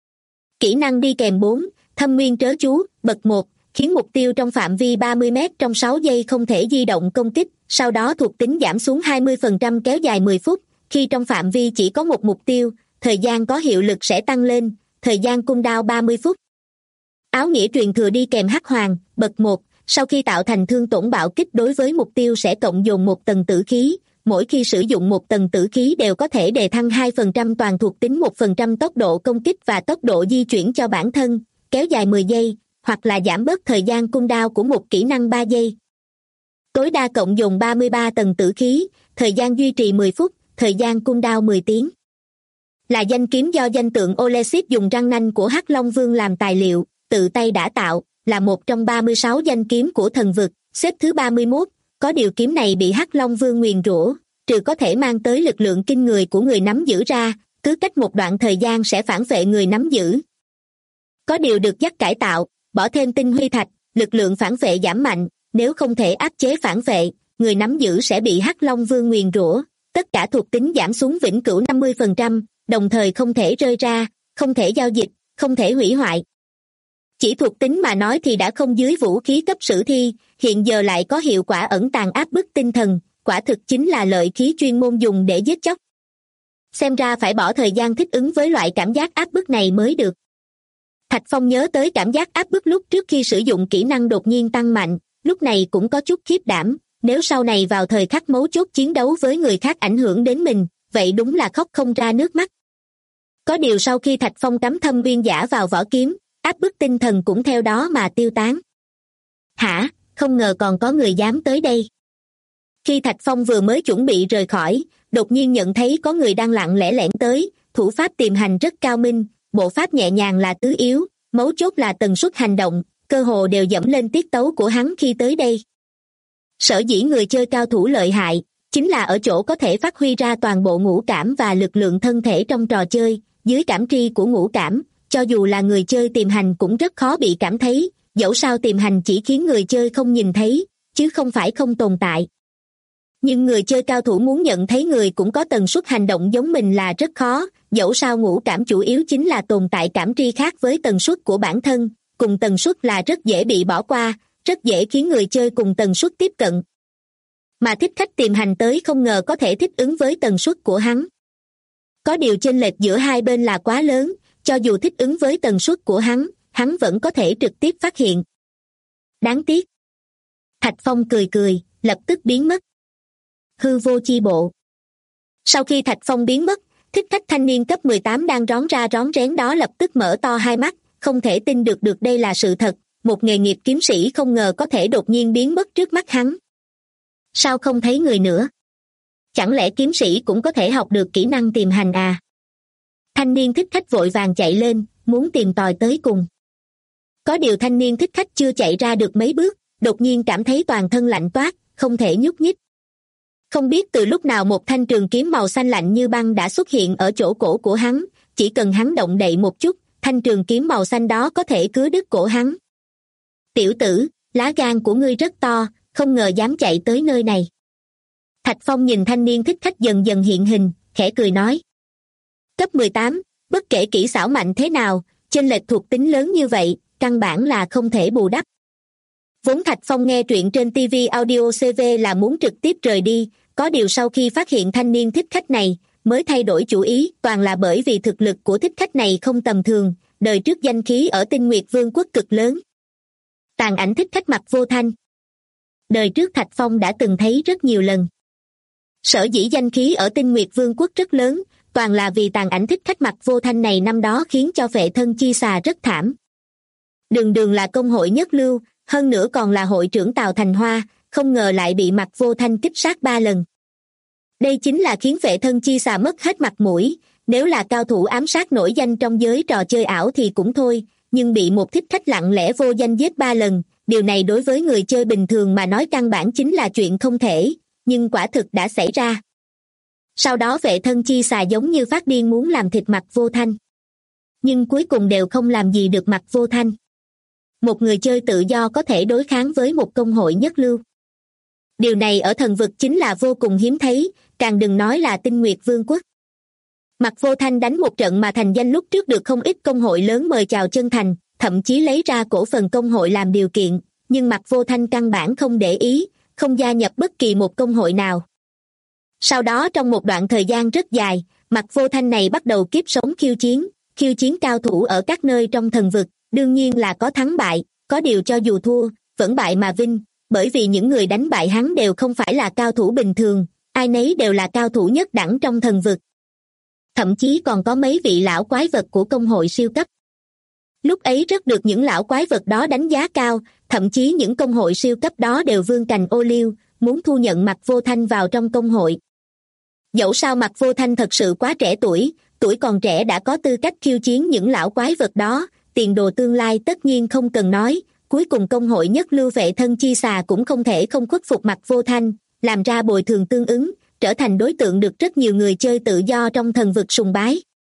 Speaker 2: Kỹ năng đi kèm 4, thâm nguyên trớ chú, bậc 1, khiến mục tiêu trong phạm vi 30 mét trong 6 giây không thể di động công kích, sau đó thuộc tính giảm xuống 20% kéo dài 10 phút, khi trong phạm vi chỉ có một mục tiêu, thời gian có hiệu lực sẽ tăng lên, thời gian cooldown 30 phút. Áo nghĩa truyền thừa đi kèm hắc hoàng, bậc 1, sau khi tạo thành thương tổn bạo kích đối với mục tiêu sẽ cộng dồn một tầng tử khí, mỗi khi sử dụng một tầng tử khí đều có thể đề thăng 2% toàn thuộc tính 1% tốc độ công kích và tốc độ di chuyển cho bản thân, kéo dài 10 giây, hoặc là giảm bớt thời gian cooldown của một kỹ năng 3 giây. Tối đa cộng dồn 33 tầng tử khí, thời gian duy trì 10 phút, thời gian cooldown 10 tiếng. Là danh kiếm do danh tượng Olesit dùng răng nanh của Hắc Long Vương làm tài liệu, tự tay đã tạo, là một trong 36 danh kiếm của thần vực, xếp thứ 31, có điều kiếm này bị Hắc Long Vương nguyền rủa, trừ có thể mang tới lực lượng kinh người của người nắm giữ ra, cứ cách một đoạn thời gian sẽ phản vệ người nắm giữ. Có điều được dắt cải tạo, bỏ thêm tinh huy thạch, lực lượng phản vệ giảm mạnh, nếu không thể áp chế phản vệ, người nắm giữ sẽ bị Hắc Long Vương nguyền rủa, tất cả thuộc tính giảm xuống vĩnh cửu 50%, đồng thời không thể rơi ra, không thể giao dịch, không thể hủy hoại. Chỉ thuộc tính mà nói thì đã không dưới vũ khí cấp sử thi, hiện giờ lại có hiệu quả ẩn tàng áp bức tinh thần, quả thực chính là lợi khí chuyên môn dùng để giết chóc. Xem ra phải bỏ thời gian thích ứng với loại cảm giác áp bức này mới được. Thạch Phong nhớ tới cảm giác áp bức lúc trước khi sử dụng kỹ năng đột nhiên tăng mạnh, lúc này cũng có chút khiếp đảm, nếu sau này vào thời khắc mấu chốt chiến đấu với người khác ảnh hưởng đến mình, vậy đúng là khóc không ra nước mắt. Có điều sau khi Thạch Phong cắm thâm viên giả vào vỏ kiếm, áp bức tinh thần cũng theo đó mà tiêu tán. Hả, không ngờ còn có người dám tới đây. Khi Thạch Phong vừa mới chuẩn bị rời khỏi, đột nhiên nhận thấy có người đang lặng lẽ lẻn tới, thủ pháp tiềm hành rất cao minh, bộ pháp nhẹ nhàng là tứ yếu, mấu chốt là tần suất hành động, cơ hồ đều dẫm lên tiết tấu của hắn khi tới đây. Sở dĩ người chơi cao thủ lợi hại, chính là ở chỗ có thể phát huy ra toàn bộ ngũ cảm và lực lượng thân thể trong trò chơi, dưới cảm tri của ngũ cảm, cho dù là người chơi tiềm hành cũng rất khó bị cảm thấy, dẫu sao tiềm hành chỉ khiến người chơi không nhìn thấy, chứ không phải không tồn tại. Nhưng người chơi cao thủ muốn nhận thấy người cũng có tần suất hành động giống mình là rất khó, dẫu sao ngũ cảm chủ yếu chính là tồn tại cảm tri khác với tần suất của bản thân, cùng tần suất là rất dễ bị bỏ qua, rất dễ khiến người chơi cùng tần suất tiếp cận. Mà thích khách tiềm hành tới không ngờ có thể thích ứng với tần suất của hắn. Có điều chênh lệch giữa hai bên là quá lớn, cho dù thích ứng với tần suất của hắn vẫn có thể trực tiếp phát hiện. Đáng tiếc. Thạch Phong cười cười, lập tức biến mất. Hư vô chi bộ. Sau khi Thạch Phong biến mất, thích khách thanh niên cấp 18 đang rón ra rón rén đó lập tức mở to hai mắt, không thể tin được đây là sự thật, một nghề nghiệp kiếm sĩ không ngờ có thể đột nhiên biến mất trước mắt hắn. Sao không thấy người nữa? Chẳng lẽ kiếm sĩ cũng có thể học được kỹ năng tiềm hành à? Thanh niên thích khách vội vàng chạy lên, muốn tìm tòi tới cùng. Có điều thanh niên thích khách chưa chạy ra được mấy bước, đột nhiên cảm thấy toàn thân lạnh toát, không thể nhúc nhích. Không biết từ lúc nào một thanh trường kiếm màu xanh lạnh như băng đã xuất hiện ở chỗ cổ của hắn, chỉ cần hắn động đậy một chút, thanh trường kiếm màu xanh đó có thể cứa đứt cổ hắn. Tiểu tử, lá gan của ngươi rất to, không ngờ dám chạy tới nơi này. Thạch Phong nhìn thanh niên thích khách dần dần hiện hình, khẽ cười nói. Cấp 18, bất kể kỹ xảo mạnh thế nào, chênh lệch thuộc tính lớn như vậy, căn bản là không thể bù đắp. Vốn Thạch Phong nghe truyện trên TV Audio CV là muốn trực tiếp rời đi, có điều sau khi phát hiện thanh niên thích khách này, mới thay đổi chủ ý, toàn là bởi vì thực lực của thích khách này không tầm thường, đời trước danh khí ở Tinh Nguyệt Vương quốc cực lớn. Tàn ảnh thích khách mặt vô thanh. Đời trước Thạch Phong đã từng thấy rất nhiều lần. Sở dĩ danh khí ở Tinh Nguyệt Vương quốc rất lớn, toàn là vì tàn ảnh thích khách mặt vô thanh này năm đó khiến cho Phệ Thân Chi Xà rất thảm. Đường là công hội nhất lưu, hơn nữa còn là hội trưởng Tào Thành Hoa, không ngờ lại bị mặt vô thanh kích sát 3 lần. Đây chính là khiến Phệ Thân Chi Xà mất hết mặt mũi, nếu là cao thủ ám sát nổi danh trong giới trò chơi ảo thì cũng thôi, nhưng bị một thích khách lặng lẽ vô danh giết 3 lần, điều này đối với người chơi bình thường mà nói căn bản chính là chuyện không thể, nhưng quả thực đã xảy ra. Sau đó Phệ Thân Chi Xà giống như phát điên muốn làm thịt mặt vô thanh. Nhưng cuối cùng đều không làm gì được mặt vô thanh. Một người chơi tự do có thể đối kháng với một công hội nhất lưu. Điều này ở thần vực chính là vô cùng hiếm thấy, càng đừng nói là Tinh Nguyệt Vương quốc. Mặt vô thanh đánh một trận mà thành danh lúc trước được không ít công hội lớn mời chào chân thành, thậm chí lấy ra cổ phần công hội làm điều kiện, nhưng mặt vô thanh căn bản không để ý, không gia nhập bất kỳ một công hội nào. Sau đó trong một đoạn thời gian rất dài, mặt vô thanh này bắt đầu kiếp sống khiêu chiến cao thủ ở các nơi trong thần vực, đương nhiên là có thắng bại, có điều cho dù thua, vẫn bại mà vinh, bởi vì những người đánh bại hắn đều không phải là cao thủ bình thường, ai nấy đều là cao thủ nhất đẳng trong thần vực. Thậm chí còn có mấy vị lão quái vật của công hội siêu cấp. Lúc ấy rất được những lão quái vật đó đánh giá cao, thậm chí những công hội siêu cấp đó đều vươn cành ô liu, muốn thu nhận mặt vô thanh vào trong công hội. Dẫu sao mặt vô thanh thật sự quá trẻ tuổi còn trẻ đã có tư cách khiêu chiến những lão quái vật đó, tiền đồ tương lai tất nhiên không cần nói, cuối cùng công hội nhất lưu Phệ Thân Chi Xà cũng không thể không khuất phục mặt vô thanh, làm ra bồi thường tương ứng, trở thành đối tượng được rất nhiều người chơi tự do trong thần vực sùng bái.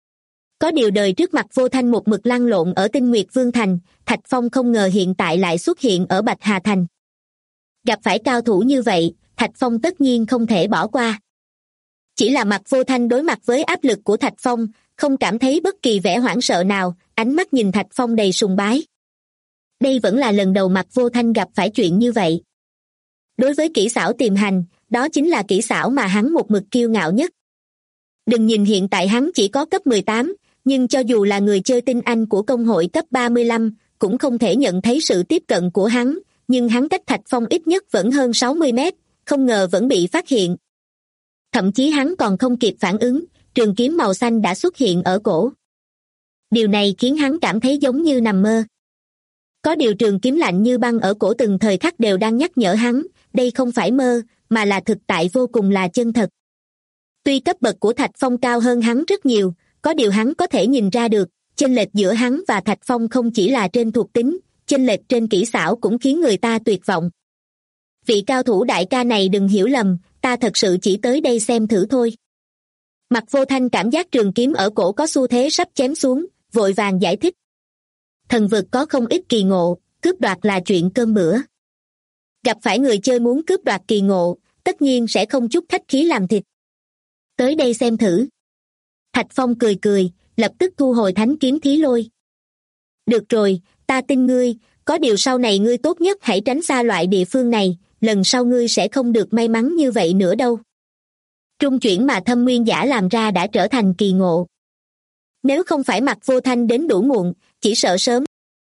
Speaker 2: Có điều đời trước mặt vô thanh một mực lăn lộn ở Tinh Nguyệt Vương Thành, Thạch Phong không ngờ hiện tại lại xuất hiện ở Bạch Hà Thành. Gặp phải cao thủ như vậy, Thạch Phong tất nhiên không thể bỏ qua. Chỉ là Mạc Vô Thanh đối mặt với áp lực của Thạch Phong, không cảm thấy bất kỳ vẻ hoảng sợ nào, ánh mắt nhìn Thạch Phong đầy sùng bái. Đây vẫn là lần đầu Mạc Vô Thanh gặp phải chuyện như vậy. Đối với kỹ xảo tiềm hành, đó chính là kỹ xảo mà hắn một mực kiêu ngạo nhất. Đừng nhìn hiện tại hắn chỉ có cấp 18, nhưng cho dù là người chơi tinh anh của công hội cấp 35, cũng không thể nhận thấy sự tiếp cận của hắn, nhưng hắn cách Thạch Phong ít nhất vẫn hơn 60 mét, không ngờ vẫn bị phát hiện. Thậm chí hắn còn không kịp phản ứng, trường kiếm màu xanh đã xuất hiện ở cổ. Điều này khiến hắn cảm thấy giống như nằm mơ. Có điều trường kiếm lạnh như băng ở cổ từng thời khắc đều đang nhắc nhở hắn, đây không phải mơ, mà là thực tại vô cùng là chân thật. Tuy cấp bậc của Thạch Phong cao hơn hắn rất nhiều, có điều hắn có thể nhìn ra được, chênh lệch giữa hắn và Thạch Phong không chỉ là trên thuộc tính, chênh lệch trên kỹ xảo cũng khiến người ta tuyệt vọng. Vị cao thủ đại ca này đừng hiểu lầm, ta thật sự chỉ tới đây xem thử thôi. Mạc Vô Thanh cảm giác trường kiếm ở cổ có xu thế sắp chém xuống, vội vàng giải thích. Thần vực có không ít kỳ ngộ, cướp đoạt là chuyện cơm bữa. Gặp phải người chơi muốn cướp đoạt kỳ ngộ, tất nhiên sẽ không chút khách khí làm thịt. Tới đây xem thử. Thạch Phong cười cười, lập tức thu hồi thánh kiếm thí lôi. Được rồi, ta tin ngươi, có điều sau này ngươi tốt nhất hãy tránh xa loại địa phương này, lần sau ngươi sẽ không được may mắn như vậy nữa đâu. Trung chuyển mà Thâm Nguyên Giả làm ra đã trở thành kỳ ngộ. Nếu không phải Mạc Vô Thanh đến đủ muộn, chỉ sợ sớm.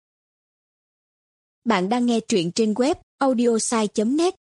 Speaker 3: Bạn đang nghe truyện trên web audiosai.net.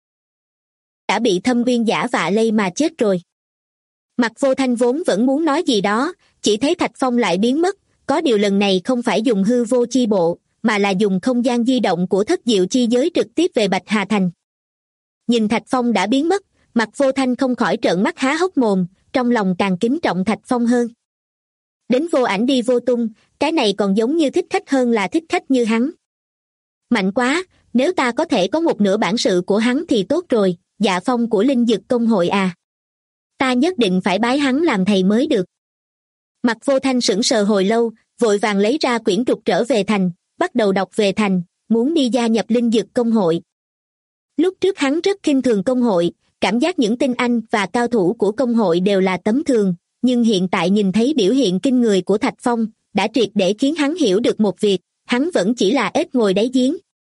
Speaker 2: Đã bị Thâm Nguyên Giả vạ lây mà chết rồi. Mạc Vô Thanh vốn vẫn muốn nói gì đó, chỉ thấy Thạch Phong lại biến mất, có điều lần này không phải dùng hư vô chi bộ, mà là dùng không gian di động của thất diệu chi giới trực tiếp về Bạch Hà Thành. Nhìn Thạch Phong đã biến mất, Mạc Vô Thanh không khỏi trợn mắt há hốc mồm, trong lòng càng kính trọng Thạch Phong hơn. Đến vô ảnh đi vô tung, cái này còn giống như thích khách hơn là thích khách như hắn. Mạnh quá, nếu ta có thể có một nửa bản sự của hắn thì tốt rồi, Dạ Phong của Linh Dực Công hội à. Ta nhất định phải bái hắn làm thầy mới được. Mạc Vô Thanh sững sờ hồi lâu, vội vàng lấy ra quyển trục trở về thành, bắt đầu đọc về thành, muốn đi gia nhập Linh Dực Công hội. Lúc trước hắn rất khinh thường công hội, cảm giác những tinh anh và cao thủ của công hội đều là tấm thường, nhưng hiện tại nhìn thấy biểu hiện kinh người của Thạch Phong, đã triệt để khiến hắn hiểu được một việc, hắn vẫn chỉ là ếch ngồi đáy giếng.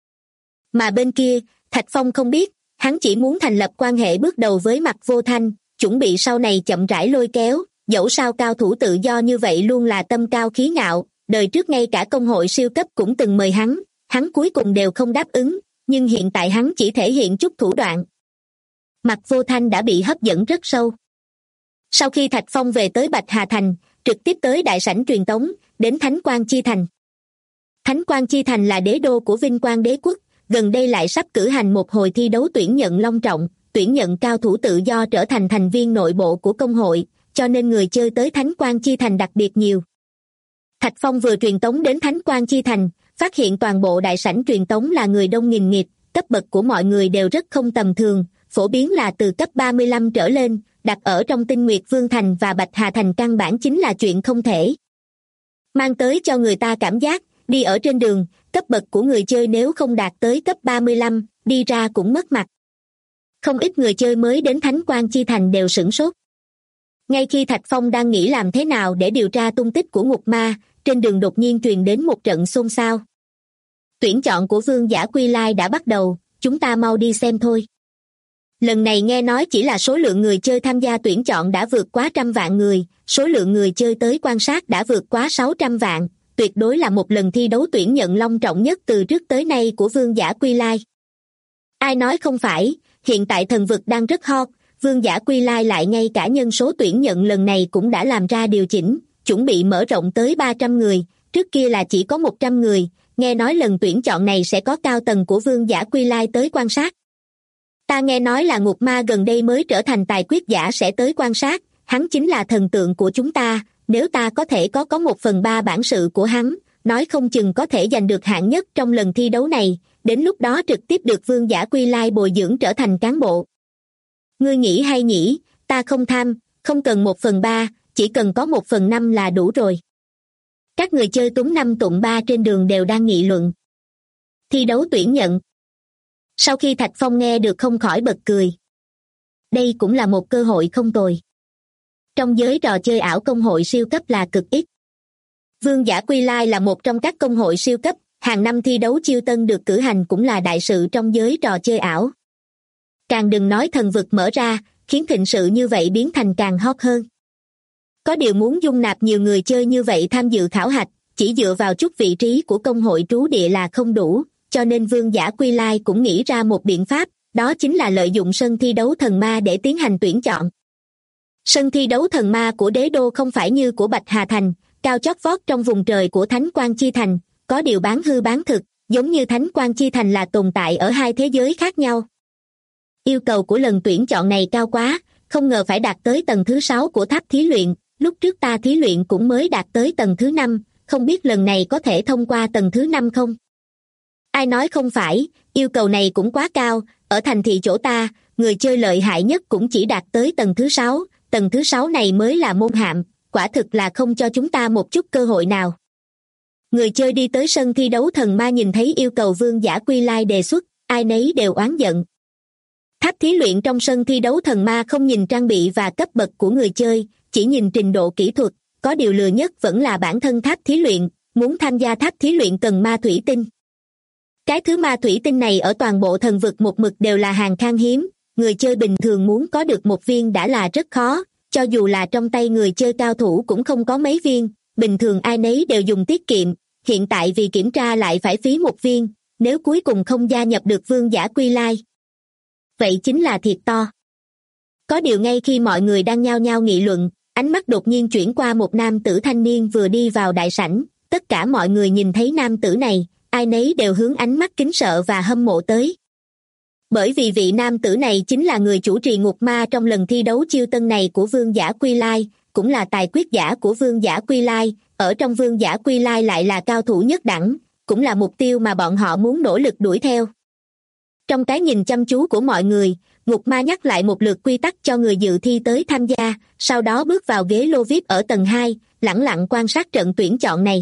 Speaker 2: Mà bên kia, Thạch Phong không biết, hắn chỉ muốn thành lập quan hệ bước đầu với Mạc Vô Thanh, chuẩn bị sau này chậm rãi lôi kéo, dẫu sao cao thủ tự do như vậy luôn là tâm cao khí ngạo, đời trước ngay cả công hội siêu cấp cũng từng mời hắn cuối cùng đều không đáp ứng, nhưng hiện tại hắn chỉ thể hiện chút thủ đoạn. Mạc Vô Thanh đã bị hấp dẫn rất sâu. Sau khi Thạch Phong về tới Bạch Hà Thành, trực tiếp tới đại sảnh truyền tống, đến Thánh Quang Chi Thành. Thánh Quang Chi Thành là đế đô của Vinh Quang Đế quốc, gần đây lại sắp cử hành một hồi thi đấu tuyển nhận long trọng, tuyển nhận cao thủ tự do trở thành thành viên nội bộ của công hội, cho nên người chơi tới Thánh Quang Chi Thành đặc biệt nhiều. Thạch Phong vừa truyền tống đến Thánh Quang Chi Thành, phát hiện toàn bộ đại sảnh truyền tống là người đông nghìn nghịt, cấp bậc của mọi người đều rất không tầm thường, phổ biến là từ cấp 35 trở lên, đặt ở trong Tinh Nguyệt Vương Thành và Bạch Hà Thành căn bản chính là chuyện không thể. Mang tới cho người ta cảm giác, đi ở trên đường, cấp bậc của người chơi nếu không đạt tới cấp 35, đi ra cũng mất mặt. Không ít người chơi mới đến Thánh Quang Chi Thành đều sửng sốt. Ngay khi Thạch Phong đang nghĩ làm thế nào để điều tra tung tích của ngục ma, trên đường đột nhiên truyền đến một trận xôn xao. Tuyển chọn của Vương Giả Quy Lai đã bắt đầu, chúng ta mau đi xem thôi. Lần này nghe nói chỉ là số lượng người chơi tham gia tuyển chọn đã vượt quá 100 vạn người, số lượng người chơi tới quan sát đã vượt quá 600 vạn, tuyệt đối là một lần thi đấu tuyển nhận long trọng nhất từ trước tới nay của Vương Giả Quy Lai. Ai nói không phải, hiện tại thần vực đang rất hot, Vương Giả Quy Lai lại ngay cả nhân số tuyển nhận lần này cũng đã làm ra điều chỉnh, chuẩn bị mở rộng tới 300 người, trước kia là chỉ có 100 người, nghe nói lần tuyển chọn này sẽ có cao tầng của Vương Giả Quy Lai tới quan sát. Ta nghe nói là ngục ma gần đây mới trở thành tài quyết giả sẽ tới quan sát, hắn chính là thần tượng của chúng ta, nếu ta có thể có 1/3 bản sự của hắn, nói không chừng có thể giành được hạng nhất trong lần thi đấu này, đến lúc đó trực tiếp được Vương Giả Quy Lai bồi dưỡng trở thành cán bộ. Ngươi nghĩ hay nhỉ, ta không tham, không cần 1/3, chỉ cần có 1/5 là đủ rồi. Các người chơi túng năm tụng ba trên đường đều đang nghị luận. Thi đấu tuyển nhận. Sau khi Thạch Phong nghe được không khỏi bật cười. Đây cũng là một cơ hội không tồi. Trong giới trò chơi ảo công hội siêu cấp là cực ít. Vương giả Quy Lai là một trong các công hội siêu cấp, hàng năm thi đấu chiêu tân được cử hành cũng là đại sự trong giới trò chơi ảo. Càng đừng nói thần vực mở ra, khiến thịnh sự như vậy biến thành càng hot hơn. Có điều muốn dung nạp nhiều người chơi như vậy tham dự khảo hạch, chỉ dựa vào chút vị trí của công hội trú địa là không đủ, cho nên Vương giả Quy Lai cũng nghĩ ra một biện pháp, đó chính là lợi dụng sân thi đấu thần ma để tiến hành tuyển chọn. Sân thi đấu thần ma của đế đô không phải như của Bạch Hà Thành, cao chót vót trong vùng trời của Thánh Quang Chi Thành, có điều bán hư bán thực, giống như Thánh Quang Chi Thành là tồn tại ở hai thế giới khác nhau. Yêu cầu của lần tuyển chọn này cao quá, không ngờ phải đạt tới tầng thứ 6 của tháp thí luyện, lúc trước ta thí luyện cũng mới đạt tới tầng thứ 5, không biết lần này có thể thông qua tầng thứ 5 không? Ai nói không phải, yêu cầu này cũng quá cao, ở thành thị chỗ ta, người chơi lợi hại nhất cũng chỉ đạt tới tầng thứ 6, tầng thứ 6 này mới là môn hạm, quả thực là không cho chúng ta một chút cơ hội nào. Người chơi đi tới sân thi đấu thần ma nhìn thấy yêu cầu Vương giả Quy Lai đề xuất, ai nấy đều oán giận. Tháp thí luyện trong sân thi đấu thần ma không nhìn trang bị và cấp bậc của người chơi, chỉ nhìn trình độ kỹ thuật, có điều lừa nhất vẫn là bản thân tháp thí luyện, muốn tham gia tháp thí luyện cần ma thủy tinh. Cái thứ ma thủy tinh này ở toàn bộ thần vực một mực đều là hàng khan hiếm, người chơi bình thường muốn có được một viên đã là rất khó, cho dù là trong tay người chơi cao thủ cũng không có mấy viên, bình thường ai nấy đều dùng tiết kiệm, hiện tại vì kiểm tra lại phải phí một viên, nếu cuối cùng không gia nhập được Vương giả Quy Lai. Vậy chính là thiệt to. Có điều ngay khi mọi người đang nhao nhao nghị luận, ánh mắt đột nhiên chuyển qua một nam tử thanh niên vừa đi vào đại sảnh, tất cả mọi người nhìn thấy nam tử này, ai nấy đều hướng ánh mắt kính sợ và hâm mộ tới. Bởi vì vị nam tử này chính là người chủ trì ngục ma trong lần thi đấu chiêu tân này của Vương giả Quy Lai, cũng là tài quyết giả của Vương giả Quy Lai, ở trong Vương giả Quy Lai lại là cao thủ nhất đẳng, cũng là mục tiêu mà bọn họ muốn nỗ lực đuổi theo. Trong cái nhìn chăm chú của mọi người, ngục ma nhắc lại một lượt quy tắc cho người dự thi tới tham gia, sau đó bước vào ghế lô VIP ở tầng 2, lẳng lặng quan sát trận tuyển chọn này.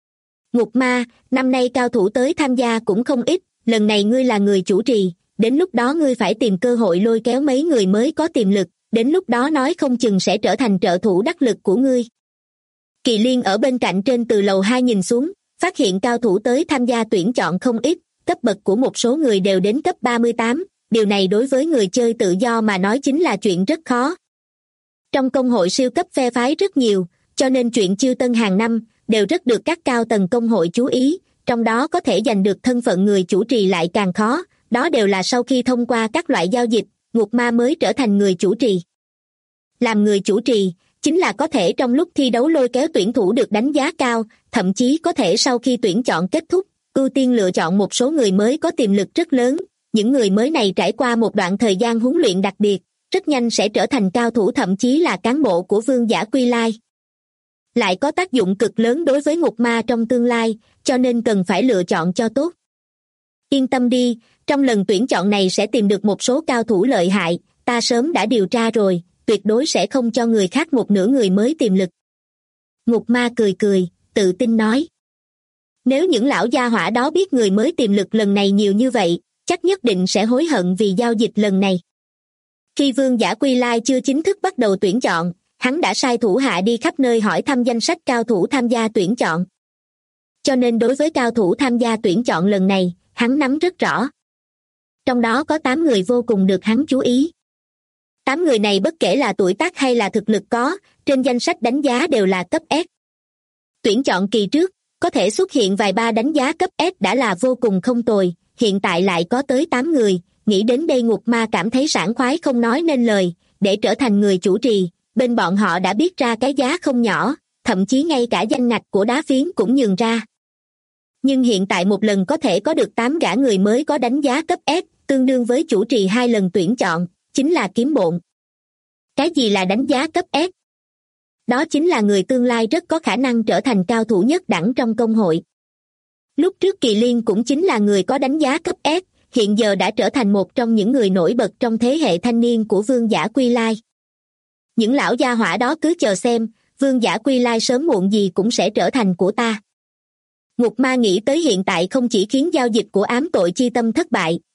Speaker 2: Ngục ma, năm nay cao thủ tới tham gia cũng không ít, lần này ngươi là người chủ trì, đến lúc đó ngươi phải tìm cơ hội lôi kéo mấy người mới có tiềm lực, đến lúc đó nói không chừng sẽ trở thành trợ thủ đắc lực của ngươi. Kỳ Liên ở bên cạnh trên từ lầu 2 nhìn xuống, phát hiện cao thủ tới tham gia tuyển chọn không ít, cấp bậc của một số người đều đến cấp 38, điều này đối với người chơi tự do mà nói chính là chuyện rất khó. Trong công hội siêu cấp phe phái rất nhiều, cho nên chuyện chiêu tân hàng năm đều rất được các cao tầng công hội chú ý, trong đó có thể giành được thân phận người chủ trì lại càng khó, đó đều là sau khi thông qua các loại giao dịch, ngục ma mới trở thành người chủ trì. Làm người chủ trì, chính là có thể trong lúc thi đấu lôi kéo tuyển thủ được đánh giá cao, thậm chí có thể sau khi tuyển chọn kết thúc, ưu tiên lựa chọn một số người mới có tiềm lực rất lớn, những người mới này trải qua một đoạn thời gian huấn luyện đặc biệt, rất nhanh sẽ trở thành cao thủ thậm chí là cán bộ của Vương giả Quy Lai. Lại có tác dụng cực lớn đối với ngục ma trong tương lai, cho nên cần phải lựa chọn cho tốt. Yên tâm đi, trong lần tuyển chọn này sẽ tìm được một số cao thủ lợi hại, ta sớm đã điều tra rồi, tuyệt đối sẽ không cho người khác một nửa người mới tiềm lực. Ngục ma cười cười, tự tin nói. Nếu những lão gia hỏa đó biết người mới tiềm lực lần này nhiều như vậy, chắc nhất định sẽ hối hận vì giao dịch lần này. Khi Vương giả Quy Lai chưa chính thức bắt đầu tuyển chọn, hắn đã sai thủ hạ đi khắp nơi hỏi thăm danh sách cao thủ tham gia tuyển chọn. Cho nên đối với cao thủ tham gia tuyển chọn lần này, hắn nắm rất rõ. Trong đó có 8 người vô cùng được hắn chú ý. 8 người này bất kể là tuổi tác hay là thực lực có, trên danh sách đánh giá đều là cấp S. Tuyển chọn kỳ trước, có thể xuất hiện vài ba đánh giá cấp S đã là vô cùng không tồi, hiện tại lại có tới 8 người, nghĩ đến đây ngục ma cảm thấy sảng khoái không nói nên lời, để trở thành người chủ trì, bên bọn họ đã biết ra cái giá không nhỏ, thậm chí ngay cả danh ngạch của đá phiến cũng nhường ra. Nhưng hiện tại một lần có thể có được 8 gã người mới có đánh giá cấp S, tương đương với chủ trì 2 lần tuyển chọn, chính là kiếm bộn. Cái gì là đánh giá cấp S? Đó chính là người tương lai rất có khả năng trở thành cao thủ nhất đẳng trong công hội. Lúc trước Kỳ Liên cũng chính là người có đánh giá cấp S, hiện giờ đã trở thành một trong những người nổi bật trong thế hệ thanh niên của Vương giả Quy Lai. Những lão gia hỏa đó cứ chờ xem, Vương giả Quy Lai sớm muộn gì cũng sẽ trở thành của ta. Ngục ma nghĩ tới hiện tại không chỉ khiến giao dịch của ám tội chi tâm thất bại,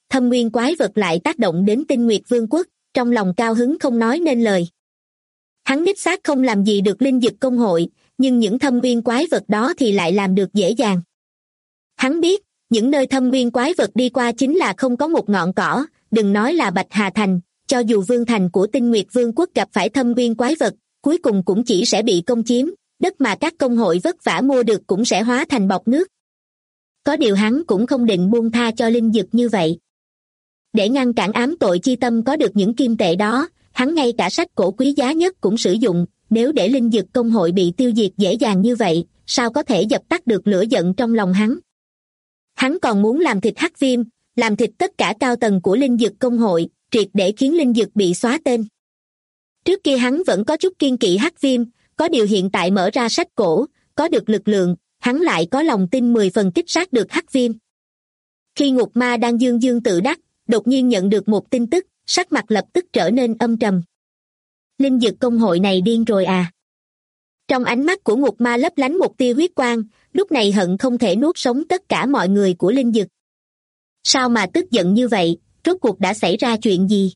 Speaker 2: thâm nguyên quái vật lại tác động đến Tinh Nguyệt Vương quốc, trong lòng cao hứng không nói nên lời. Hắn đích xác không làm gì được linh dực công hội, nhưng những thâm nguyên quái vật đó thì lại làm được dễ dàng. Hắn biết, những nơi thâm nguyên quái vật đi qua chính là không có một ngọn cỏ, đừng nói là Bạch Hà Thành, cho dù vương thành của Tinh Nguyệt Vương quốc gặp phải thâm nguyên quái vật, cuối cùng cũng chỉ sẽ bị công chiếm, đất mà các công hội vất vả mua được cũng sẽ hóa thành bọt nước. Có điều hắn cũng không định buông tha cho linh dực như vậy. Để ngăn cản ám tội chi tâm có được những kim tệ đó, hắn ngay cả sách cổ quý giá nhất cũng sử dụng, nếu để linh dực công hội bị tiêu diệt dễ dàng như vậy, sao có thể dập tắt được lửa giận trong lòng hắn. Hắn còn muốn làm thịt Hắc Viêm, làm thịt tất cả cao tầng của linh dực công hội, triệt để khiến linh dực bị xóa tên. Trước kia hắn vẫn có chút kiêng kỵ Hắc Viêm, có điều hiện tại mở ra sách cổ, có được lực lượng, hắn lại có lòng tin 10 phần kích sát được Hắc Viêm. Khi Ngục Ma đang dương dương tự đắc, đột nhiên nhận được một tin tức, sắc mặt lập tức trở nên âm trầm. Linh dực công hội này điên rồi à? Trong ánh mắt của Ngục Ma lấp lánh một tia huyết quang, lúc này hận không thể nuốt sống tất cả mọi người của linh dực. Sao mà tức giận như vậy, rốt cuộc đã xảy ra chuyện gì?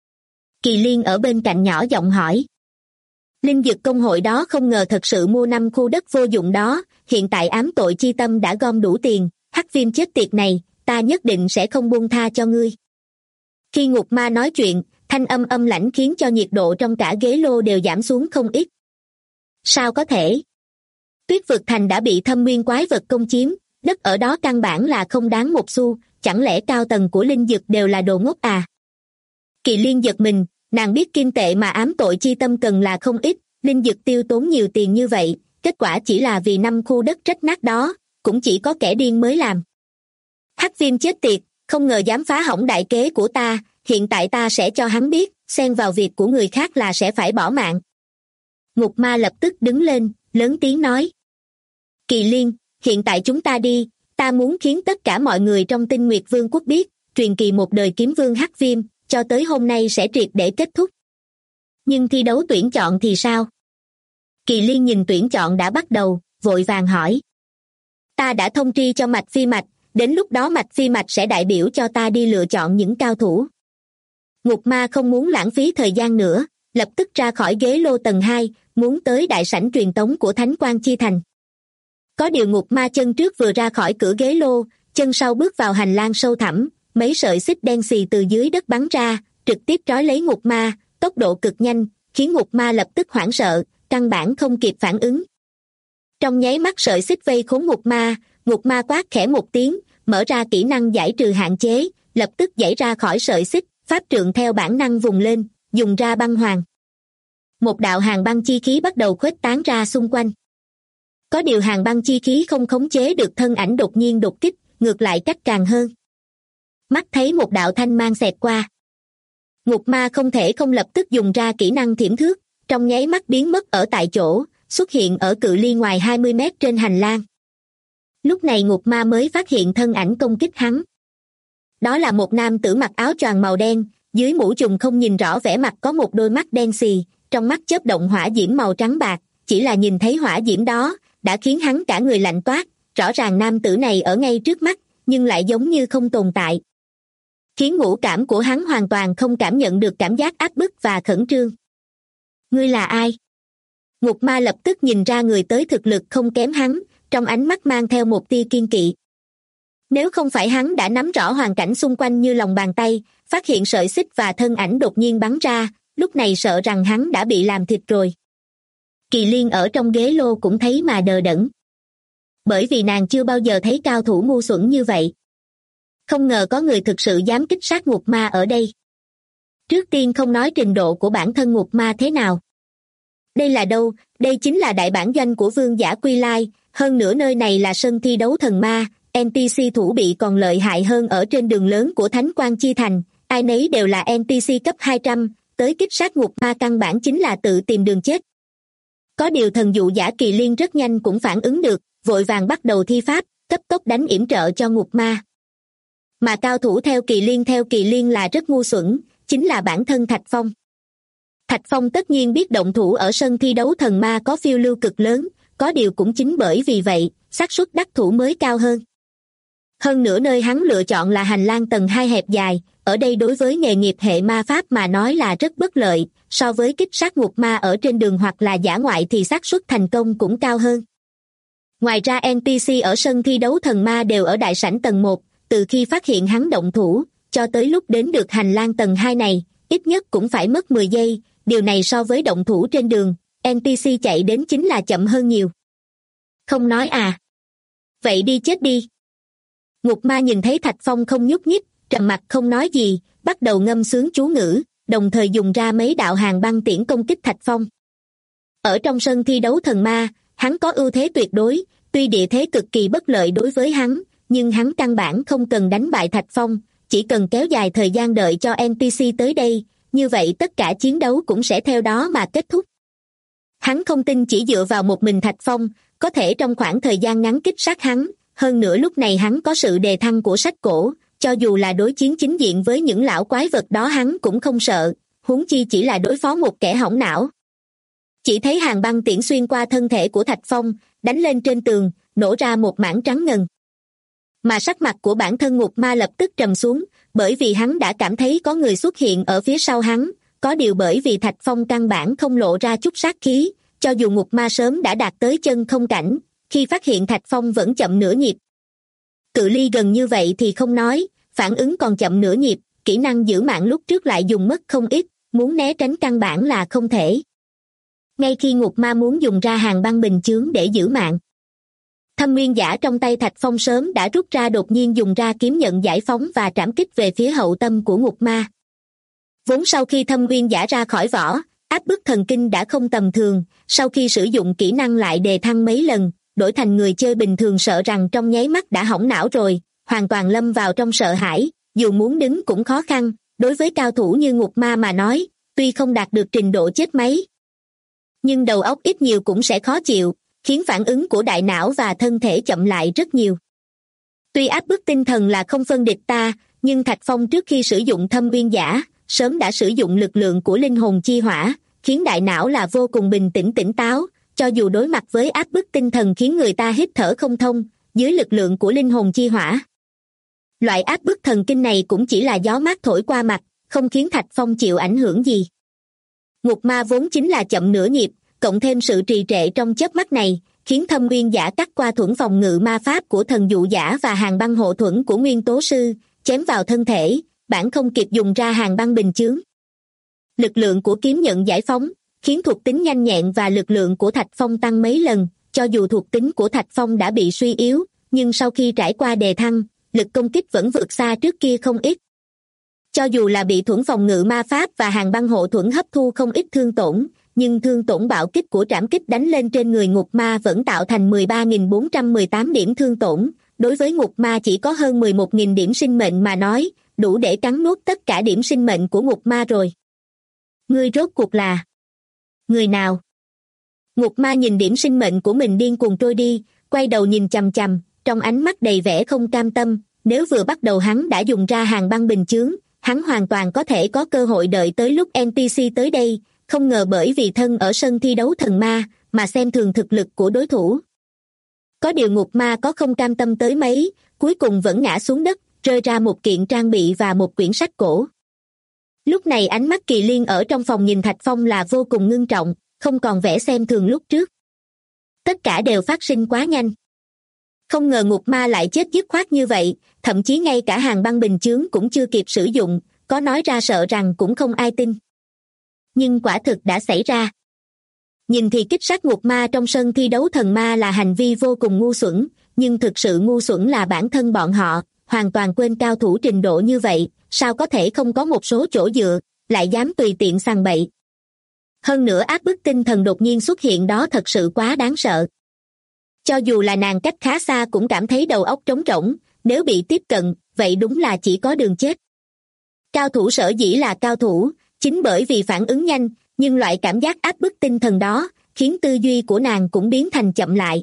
Speaker 2: Kỳ Liên ở bên cạnh nhỏ giọng hỏi. Linh dực công hội đó không ngờ thật sự mua 5 khu đất vô dụng đó, hiện tại ám tội chi tâm đã gom đủ tiền, Hắc Viêm chết tiệt này, ta nhất định sẽ không buông tha cho ngươi. Khi Ngục Ma nói chuyện, thanh âm âm lãnh khiến cho nhiệt độ trong cả ghế lô đều giảm xuống không ít. Sao có thể? Tuyết vực thành đã bị thâm nguyên quái vật công chiếm, đất ở đó căn bản là không đáng một xu, chẳng lẽ cao tầng của linh dực đều là đồ ngốc à? Kỳ Liên giật mình, nàng biết kim tệ mà ám tội chi tâm cần là không ít, linh dực tiêu tốn nhiều tiền như vậy, kết quả chỉ là vì 5 khu đất rách nát đó, cũng chỉ có kẻ điên mới làm. Hắc Viêm chết tiệt, không ngờ dám phá hỏng đại kế của ta, hiện tại ta sẽ cho hắn biết, xen vào việc của người khác là sẽ phải bỏ mạng. Ngục Ma lập tức đứng lên, lớn tiếng nói. Kỳ Liên, hiện tại chúng ta đi, ta muốn khiến tất cả mọi người trong Tinh Nguyệt Vương quốc biết, truyền kỳ một đời kiếm vương Hắc Viêm, cho tới hôm nay sẽ triệt để kết thúc. Nhưng thi đấu tuyển chọn thì sao? Kỳ Liên nhìn tuyển chọn đã bắt đầu, vội vàng hỏi. Ta đã thông tri cho Mạch Phi Mạch, đến lúc đó Mạch Phi Mạch sẽ đại biểu cho ta đi lựa chọn những cao thủ. Ngục Ma không muốn lãng phí thời gian nữa, lập tức ra khỏi ghế lô tầng 2, muốn tới đại sảnh truyền tống của Thánh Quang Chi Thành. Có điều Ngục Ma chân trước vừa ra khỏi cửa ghế lô, chân sau bước vào hành lang sâu thẳm, mấy sợi xích đen xì từ dưới đất bắn ra, trực tiếp trói lấy Ngục Ma, tốc độ cực nhanh, khiến Ngục Ma lập tức hoảng sợ, căn bản không kịp phản ứng. Trong nháy mắt sợi xích vây khốn Ngục Ma quát khẽ một tiếng, mở ra kỹ năng giải trừ hạn chế, lập tức giãy ra khỏi sợi xích, pháp trượng theo bản năng vùng lên, dùng ra băng hoàng. Một đạo hàn băng chi khí bắt đầu khuếch tán ra xung quanh. Có điều hàn băng chi khí không khống chế được thân ảnh đột nhiên đột kích, ngược lại cách càng hơn. Mắt thấy một đạo thanh mang xẹt qua. Ngục Ma không thể không lập tức dùng ra kỹ năng thiểm thước, trong nháy mắt biến mất ở tại chỗ, xuất hiện ở cự ly ngoài 20 mét trên hành lang. Lúc này Ngục Ma mới phát hiện thân ảnh công kích hắn. Đó là một nam tử mặc áo choàng màu đen, dưới mũ trùm không nhìn rõ vẻ mặt có một đôi mắt đen xì, trong mắt chớp động hỏa diễm màu trắng bạc, chỉ là nhìn thấy hỏa diễm đó, đã khiến hắn cả người lạnh toát, rõ ràng nam tử này ở ngay trước mắt, nhưng lại giống như không tồn tại. Khiến ngũ cảm của hắn hoàn toàn không cảm nhận được cảm giác áp bức và khẩn trương. Ngươi là ai? Ngục Ma lập tức nhìn ra người tới thực lực không kém hắn, trong ánh mắt mang theo một tia kiên kỵ. Nếu không phải hắn đã nắm rõ hoàn cảnh xung quanh như lòng bàn tay, phát hiện sợi xích và thân ảnh đột nhiên bắn ra, lúc này sợ rằng hắn đã bị làm thịt rồi. Kỳ Liên ở trong ghế lô cũng thấy mà đờ đẫn. Bởi vì nàng chưa bao giờ thấy cao thủ ngu xuẩn như vậy. Không ngờ có người thực sự dám kích sát Ngục Ma ở đây. Trước tiên không nói trình độ của bản thân Ngục Ma thế nào. Đây là đâu? Đây chính là đại bản doanh của Vương Giả Quy Lai, hơn nữa nơi này là sân thi đấu thần ma, NPC thủ bị còn lợi hại hơn ở trên đường lớn của Thánh Quang Chi Thành, ai nấy đều là NPC cấp 200, tới kích sát Ngục Ma căn bản chính là tự tìm đường chết. Có điều thần dụ giả Kỳ Liên rất nhanh cũng phản ứng được, vội vàng bắt đầu thi pháp, cấp tốc đánh yểm trợ cho Ngục Ma. Mà cao thủ theo Kỳ Liên là rất ngu xuẩn, chính là bản thân Thạch Phong. Thạch Phong tất nhiên biết động thủ ở sân thi đấu thần ma có phiêu lưu cực lớn, có điều cũng chính bởi vì vậy, xác suất đắc thủ mới cao hơn. Hơn nữa nơi hắn lựa chọn là hành lang tầng 2 hẹp dài, ở đây đối với nghề nghiệp hệ ma pháp mà nói là rất bất lợi, so với kích sát ngục ma ở trên đường hoặc là dã ngoại thì xác suất thành công cũng cao hơn. Ngoài ra NPC ở sân thi đấu thần ma đều ở đại sảnh tầng 1, từ khi phát hiện hắn động thủ, cho tới lúc đến được hành lang tầng 2 này, ít nhất cũng phải mất 10 giây, điều này so với động thủ trên đường, NPC chạy đến chính là chậm hơn nhiều. Không nói à? Vậy đi chết đi. Ngục ma nhìn thấy Thạch Phong không nhúc nhích, trầm mặc không nói gì, bắt đầu ngâm sướng chú ngữ, đồng thời dùng ra mấy đạo hàn băng tiễn công kích Thạch Phong. Ở trong sân thi đấu thần ma, hắn có ưu thế tuyệt đối, tuy địa thế cực kỳ bất lợi đối với hắn, nhưng hắn căn bản không cần đánh bại Thạch Phong, chỉ cần kéo dài thời gian đợi cho NPC tới đây, như vậy tất cả chiến đấu cũng sẽ theo đó mà kết thúc. Hắn không tin chỉ dựa vào một mình Thạch Phong, có thể trong khoảng thời gian ngắn kích sát hắn, hơn nữa lúc này hắn có sự đề thăng của sách cổ, cho dù là đối chiến chính diện với những lão quái vật đó hắn cũng không sợ, huống chi chỉ là đối phó một kẻ hỏng não. Chỉ thấy hàng băng tiễn xuyên qua thân thể của Thạch Phong, đánh lên trên tường, nổ ra một mảng trắng ngần. Mà sắc mặt của bản thân ngục ma lập tức trầm xuống, bởi vì hắn đã cảm thấy có người xuất hiện ở phía sau hắn, có điều bởi vì Thạch Phong căn bản không lộ ra chút sát khí, cho dù ngục ma sớm đã đạt tới chân không cảnh, khi phát hiện Thạch Phong vẫn chậm nửa nhịp. Cự ly gần như vậy thì không nói, phản ứng còn chậm nửa nhịp, kỹ năng giữ mạng lúc trước lại dùng mất không ít, muốn né tránh căn bản là không thể. Ngay khi ngục ma muốn dùng ra hàng băng bình chướng để giữ mạng, Thâm Nguyên Giả trong tay Thạch Phong sớm đã rút ra, đột nhiên dùng ra kiếm nhận giải phóng và trảm kích về phía hậu tâm của ngục ma. Vốn sau khi Thâm Nguyên Giả ra khỏi vỏ, áp bức thần kinh đã không tầm thường, sau khi sử dụng kỹ năng lại đề thăng mấy lần, đổi thành người chơi bình thường sợ rằng trong nháy mắt đã hỏng não rồi, hoàn toàn lâm vào trong sợ hãi, dù muốn đứng cũng khó khăn, đối với cao thủ như ngục ma mà nói, tuy không đạt được trình độ chết máy, nhưng đầu óc ít nhiều cũng sẽ khó chịu, khiến phản ứng của đại não và thân thể chậm lại rất nhiều. Tuy áp bức tinh thần là không phân địch ta, nhưng Thạch Phong trước khi sử dụng Thâm Nguyên Giả, sớm đã sử dụng lực lượng của linh hồn chi hỏa, khiến đại não là vô cùng bình tĩnh tỉnh táo, cho dù đối mặt với áp bức tinh thần khiến người ta hít thở không thông, dưới lực lượng của linh hồn chi hỏa. Loại áp bức thần kinh này cũng chỉ là gió mát thổi qua mặt, không khiến Thạch Phong chịu ảnh hưởng gì. Ngục ma vốn chính là chậm nửa nhịp, cộng thêm sự trì trệ trong chớp mắt này, khiến Thâm Nguyên Giả cắt qua thuẫn phòng ngự ma pháp của thần dụ giả và hàng băng hộ thuẫn của nguyên tố sư, chém vào thân thể, bản không kịp dùng ra hàng băng bình chướng. Lực lượng của kiếm nhận giải phóng, khiến thuộc tính nhanh nhẹn và lực lượng của Thạch Phong tăng mấy lần, cho dù thuộc tính của Thạch Phong đã bị suy yếu, nhưng sau khi trải qua đề thăng, lực công kích vẫn vượt xa trước kia không ít. Cho dù là bị thuẫn phòng ngự ma pháp và hàng băng hộ thuẫn hấp thu không ít thương tổn, nhưng thương tổn bạo kích của trảm kích đánh lên trên người ngục ma vẫn tạo thành 13.418 điểm thương tổn, đối với ngục ma chỉ có hơn 11.000 điểm sinh mệnh mà nói, đủ để cắn nuốt tất cả điểm sinh mệnh của ngục ma rồi. Ngươi rốt cuộc là người nào? Ngục ma nhìn điểm sinh mệnh của mình điên cuồng trôi đi, quay đầu nhìn chằm chằm, trong ánh mắt đầy vẻ không cam tâm, nếu vừa bắt đầu hắn đã dùng ra hàng băng bình chướng, hắn hoàn toàn có thể có cơ hội đợi tới lúc NPC tới đây, không ngờ bởi vì thân ở sân thi đấu thần ma, mà xem thường thực lực của đối thủ. Có điều ngục ma có không cam tâm tới mấy, cuối cùng vẫn ngã xuống đất, rơi ra một kiện trang bị và một quyển sách cổ. Lúc này ánh mắt Kỳ Liên ở trong phòng nhìn Thạch Phong là vô cùng ngưng trọng, không còn vẻ xem thường lúc trước. Tất cả đều phát sinh quá nhanh. Không ngờ ngục ma lại chết dứt khoát như vậy, thậm chí ngay cả hàng băng bình chướng cũng chưa kịp sử dụng, có nói ra sợ rằng cũng không ai tin. Nhưng quả thực đã xảy ra. Nhìn thì kích sát ngục ma trong sân thi đấu thần ma là hành vi vô cùng ngu xuẩn, nhưng thực sự ngu xuẩn là bản thân bọn họ, hoàn toàn quên cao thủ trình độ như vậy, sao có thể không có một số chỗ dựa, lại dám tùy tiện sằng bậy. Hơn nữa áp bức tinh thần đột nhiên xuất hiện đó thật sự quá đáng sợ. Cho dù là nàng cách khá xa cũng cảm thấy đầu óc trống rỗng, nếu bị tiếp cận, vậy đúng là chỉ có đường chết. Cao thủ sở dĩ là cao thủ, chính bởi vì phản ứng nhanh, nhưng loại cảm giác áp bức tinh thần đó, khiến tư duy của nàng cũng biến thành chậm lại.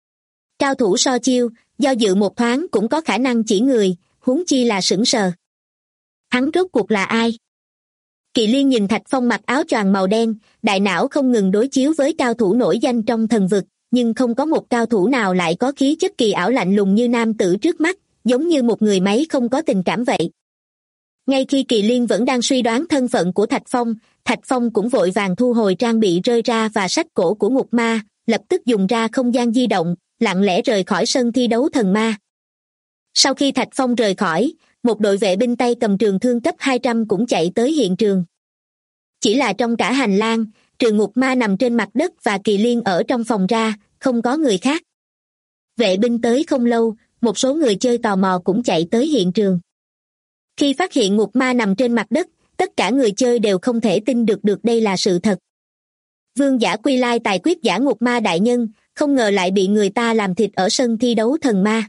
Speaker 2: Cao thủ so chiêu, do dự một thoáng cũng có khả năng chỉ người, huống chi là sững sờ. Hắn rốt cuộc là ai? Kỳ Liên nhìn Thạch Phong mặc áo choàng màu đen, đại não không ngừng đối chiếu với cao thủ nổi danh trong thần vực, nhưng không có một cao thủ nào lại có khí chất kỳ ảo lạnh lùng như nam tử trước mắt, giống như một người máy không có tình cảm vậy. Ngay khi Kỳ Liên vẫn đang suy đoán thân phận của Thạch Phong cũng vội vàng thu hồi trang bị rơi ra và sách cổ của ngục ma, lập tức dùng ra không gian di động, lặng lẽ rời khỏi sân thi đấu thần ma. Sau khi Thạch Phong rời khỏi, một đội vệ binh tay cầm trường thương cấp 200 cũng chạy tới hiện trường. Chỉ là trong cả hành lang, trừ ngục ma nằm trên mặt đất và Kỳ Liên ở trong phòng ra, không có người khác. Vệ binh tới không lâu, một số người chơi tò mò cũng chạy tới hiện trường. Khi phát hiện ngục ma nằm trên mặt đất, tất cả người chơi đều không thể tin được đây là sự thật. Vương giả Quy Lai tài quyết giả ngục ma đại nhân, không ngờ lại bị người ta làm thịt ở sân thi đấu thần ma.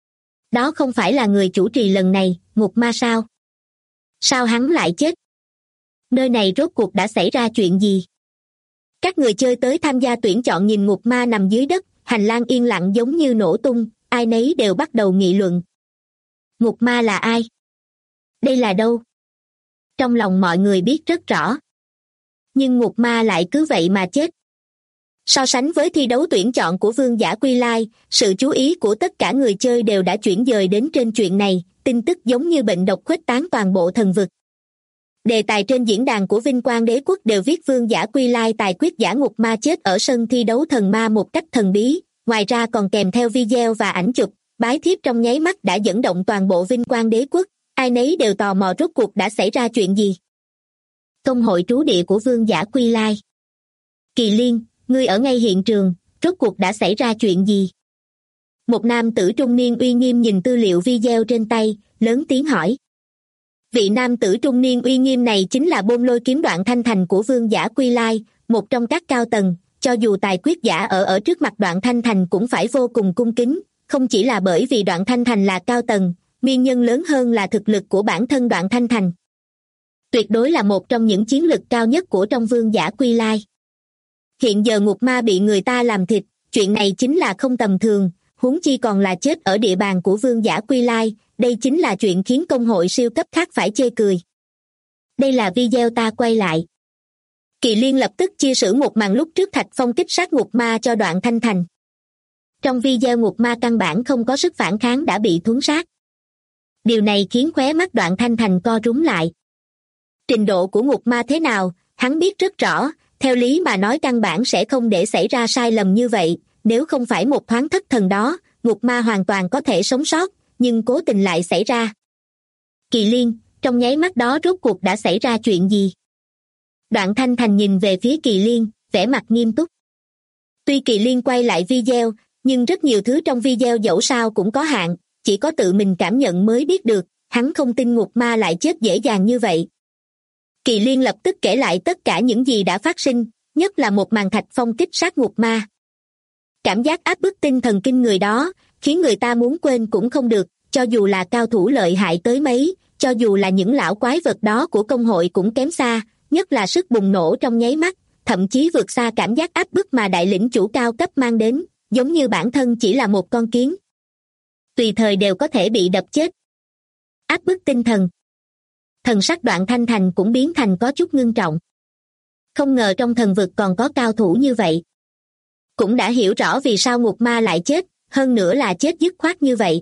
Speaker 2: Đó không phải là người chủ trì lần này, ngục ma sao? Sao hắn lại chết? Nơi này rốt cuộc đã xảy ra chuyện gì? Các người chơi tới tham gia tuyển chọn nhìn ngục ma nằm dưới đất, hành lang yên lặng giống như nổ tung, ai nấy đều bắt đầu nghị luận. Ngục ma là ai? Đây là đâu? Trong lòng mọi người biết rất rõ. Nhưng ngục ma lại cứ vậy mà chết. So sánh với thi đấu tuyển chọn của Vương giả Quy Lai, sự chú ý của tất cả người chơi đều đã chuyển dời đến trên chuyện này, tin tức giống như bệnh độc khuếch tán toàn bộ thần vực. Đề tài trên diễn đàn của Vinh Quang Đế Quốc đều viết Vương giả Quy Lai tài quyết giả ngục ma chết ở sân thi đấu thần ma một cách thần bí, ngoài ra còn kèm theo video và ảnh chụp, bái thiếp trong nháy mắt đã dẫn động toàn bộ Vinh Quang Đế Quốc, ai nấy đều tò mò rốt cuộc đã xảy ra chuyện gì. Công hội trú địa của Vương giả Quy Lai. Kỳ Liên, ngươi ở ngay hiện trường, rốt cuộc đã xảy ra chuyện gì? Một nam tử trung niên uy nghiêm nhìn tư liệu video trên tay, lớn tiếng hỏi. Vị nam tử trung niên uy nghiêm này chính là Bôn Lôi kiếm Đoạn Thanh Thành của Vương giả Quy Lai, một trong các cao tầng, cho dù tài quyết giả ở trước mặt Đoạn Thanh Thành cũng phải vô cùng cung kính, không chỉ là bởi vì Đoạn Thanh Thành là cao tầng, nguyên nhân lớn hơn là thực lực của bản thân Đoạn Thanh Thành. Tuyệt đối là một trong những chiến lực cao nhất của trong Vương giả Quy Lai. Hiện giờ ngục ma bị người ta làm thịt, chuyện này chính là không tầm thường, huống chi còn là chết ở địa bàn của Vương giả Quy Lai, đây chính là chuyện khiến công hội siêu cấp khác phải chê cười. Đây là video ta quay lại. Kỳ Liên lập tức chia sẻ một màn lúc trước Thạch Phong kích sát ngục ma cho Đoạn Thanh Thành. Trong video ngục ma căn bản không có sức phản kháng đã bị thuấn sát. Điều này khiến khóe mắt Đoạn Thanh Thành co rúm lại. Trình độ của ngục ma thế nào, hắn biết rất rõ, theo lý mà nói căn bản sẽ không để xảy ra sai lầm như vậy, nếu không phải một thoáng thất thần đó, ngục ma hoàn toàn có thể sống sót, nhưng cố tình lại xảy ra. Kỳ Liên, trong nháy mắt đó rốt cuộc đã xảy ra chuyện gì? Đoạn Thanh Thành nhìn về phía Kỳ Liên, vẻ mặt nghiêm túc. Tuy Kỳ Liên quay lại video, nhưng rất nhiều thứ trong video dẫu sao cũng có hạn, chỉ có tự mình cảm nhận mới biết được, hắn không tin ngục ma lại chết dễ dàng như vậy. Kỳ Liên lập tức kể lại tất cả những gì đã phát sinh, nhất là một màn Thạch Phong kích sát ngục ma. Cảm giác áp bức tinh thần kinh người đó, khiến người ta muốn quên cũng không được, cho dù là cao thủ lợi hại tới mấy, cho dù là những lão quái vật đó của công hội cũng kém xa, nhất là sức bùng nổ trong nháy mắt, thậm chí vượt xa cảm giác áp bức mà đại lĩnh chủ cao cấp mang đến, giống như bản thân chỉ là một con kiến. Tùy thời đều có thể bị đập chết. Áp bức tinh thần. Thần sắc Đoạn Thanh Thành cũng biến thành có chút ngưng trọng. Không ngờ trong thần vực còn có cao thủ như vậy. Cũng đã hiểu rõ vì sao ngục ma lại chết, hơn nữa là chết dứt khoát như vậy.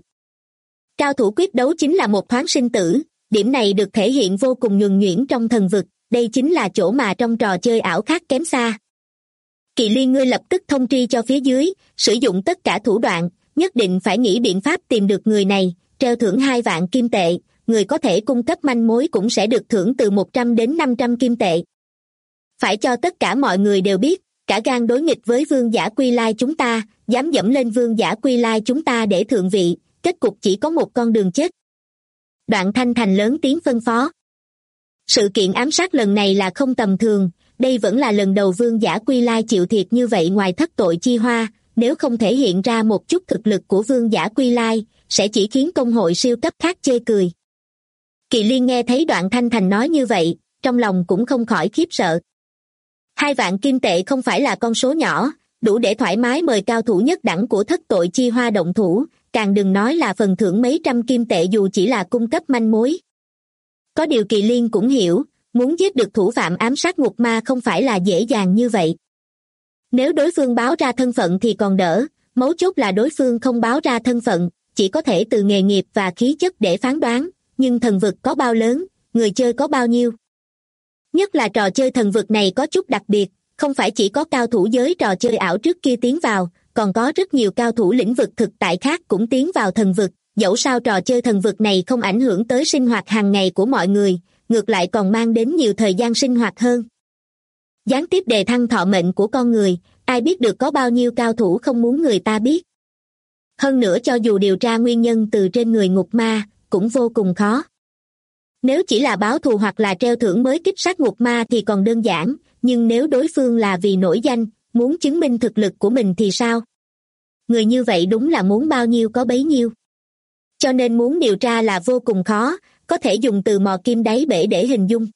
Speaker 2: Cao thủ quyết đấu chính là một thoáng sinh tử, điểm này được thể hiện vô cùng nhuần nhuyễn trong thần vực, đây chính là chỗ mà trong trò chơi ảo khác kém xa. Kỳ Liên ngươi lập tức thông tri cho phía dưới, sử dụng tất cả thủ đoạn, nhất định phải nghĩ biện pháp tìm được người này, treo thưởng 2 vạn kim tệ, người có thể cung cấp manh mối cũng sẽ được thưởng từ 100 đến 500 kim tệ. Phải cho tất cả mọi người đều biết, cả gan đối nghịch với Vương giả Quy Lai chúng ta, dám dẫm lên Vương giả Quy Lai chúng ta để thượng vị, kết cục chỉ có một con đường chết. Đoạn Thanh Thành lớn tiếng phân phó. Sự kiện ám sát lần này là không tầm thường, đây vẫn là lần đầu Vương giả Quy Lai chịu thiệt như vậy ngoài thất tội chi hoa, nếu không thể hiện ra một chút thực lực của Vương giả Quy Lai, sẽ chỉ khiến công hội siêu cấp khác chê cười. Kỳ Liên nghe thấy Đoạn Thanh Thành nói như vậy, trong lòng cũng không khỏi khiếp sợ. 2 vạn kim tệ không phải là con số nhỏ, đủ để thoải mái mời cao thủ nhất đẳng của thất tội chi hoa động thủ, càng đừng nói là phần thưởng mấy trăm kim tệ dù chỉ là cung cấp manh mối. Có điều Kỳ Liên cũng hiểu, muốn giết được thủ phạm ám sát ngục ma không phải là dễ dàng như vậy. Nếu đối phương báo ra thân phận thì còn đỡ, mấu chốt là đối phương không báo ra thân phận, chỉ có thể từ nghề nghiệp và khí chất để phán đoán, nhưng thần vực có bao lớn, người chơi có bao nhiêu. Nhất là trò chơi thần vực này có chút đặc biệt, không phải chỉ có cao thủ giới trò chơi ảo trước kia tiến vào, còn có rất nhiều cao thủ lĩnh vực thực tại khác cũng tiến vào thần vực. Dẫu sao trò chơi thần vực này không ảnh hưởng tới sinh hoạt hàng ngày của mọi người, ngược lại còn mang đến nhiều thời gian sinh hoạt hơn. Gián tiếp đề thăng thọ mệnh của con người, ai biết được có bao nhiêu cao thủ không muốn người ta biết. Hơn nữa cho dù điều tra nguyên nhân từ trên người ngục ma, cũng vô cùng khó. Nếu chỉ là báo thù hoặc là treo thưởng mới kích sát ngục ma thì còn đơn giản, nhưng nếu đối phương là vì nổi danh, muốn chứng minh thực lực của mình thì sao? Người như vậy đúng là muốn bao nhiêu có bấy nhiêu. Cho nên muốn điều tra là vô cùng khó, có thể dùng từ mò kim đáy bể để hình dung.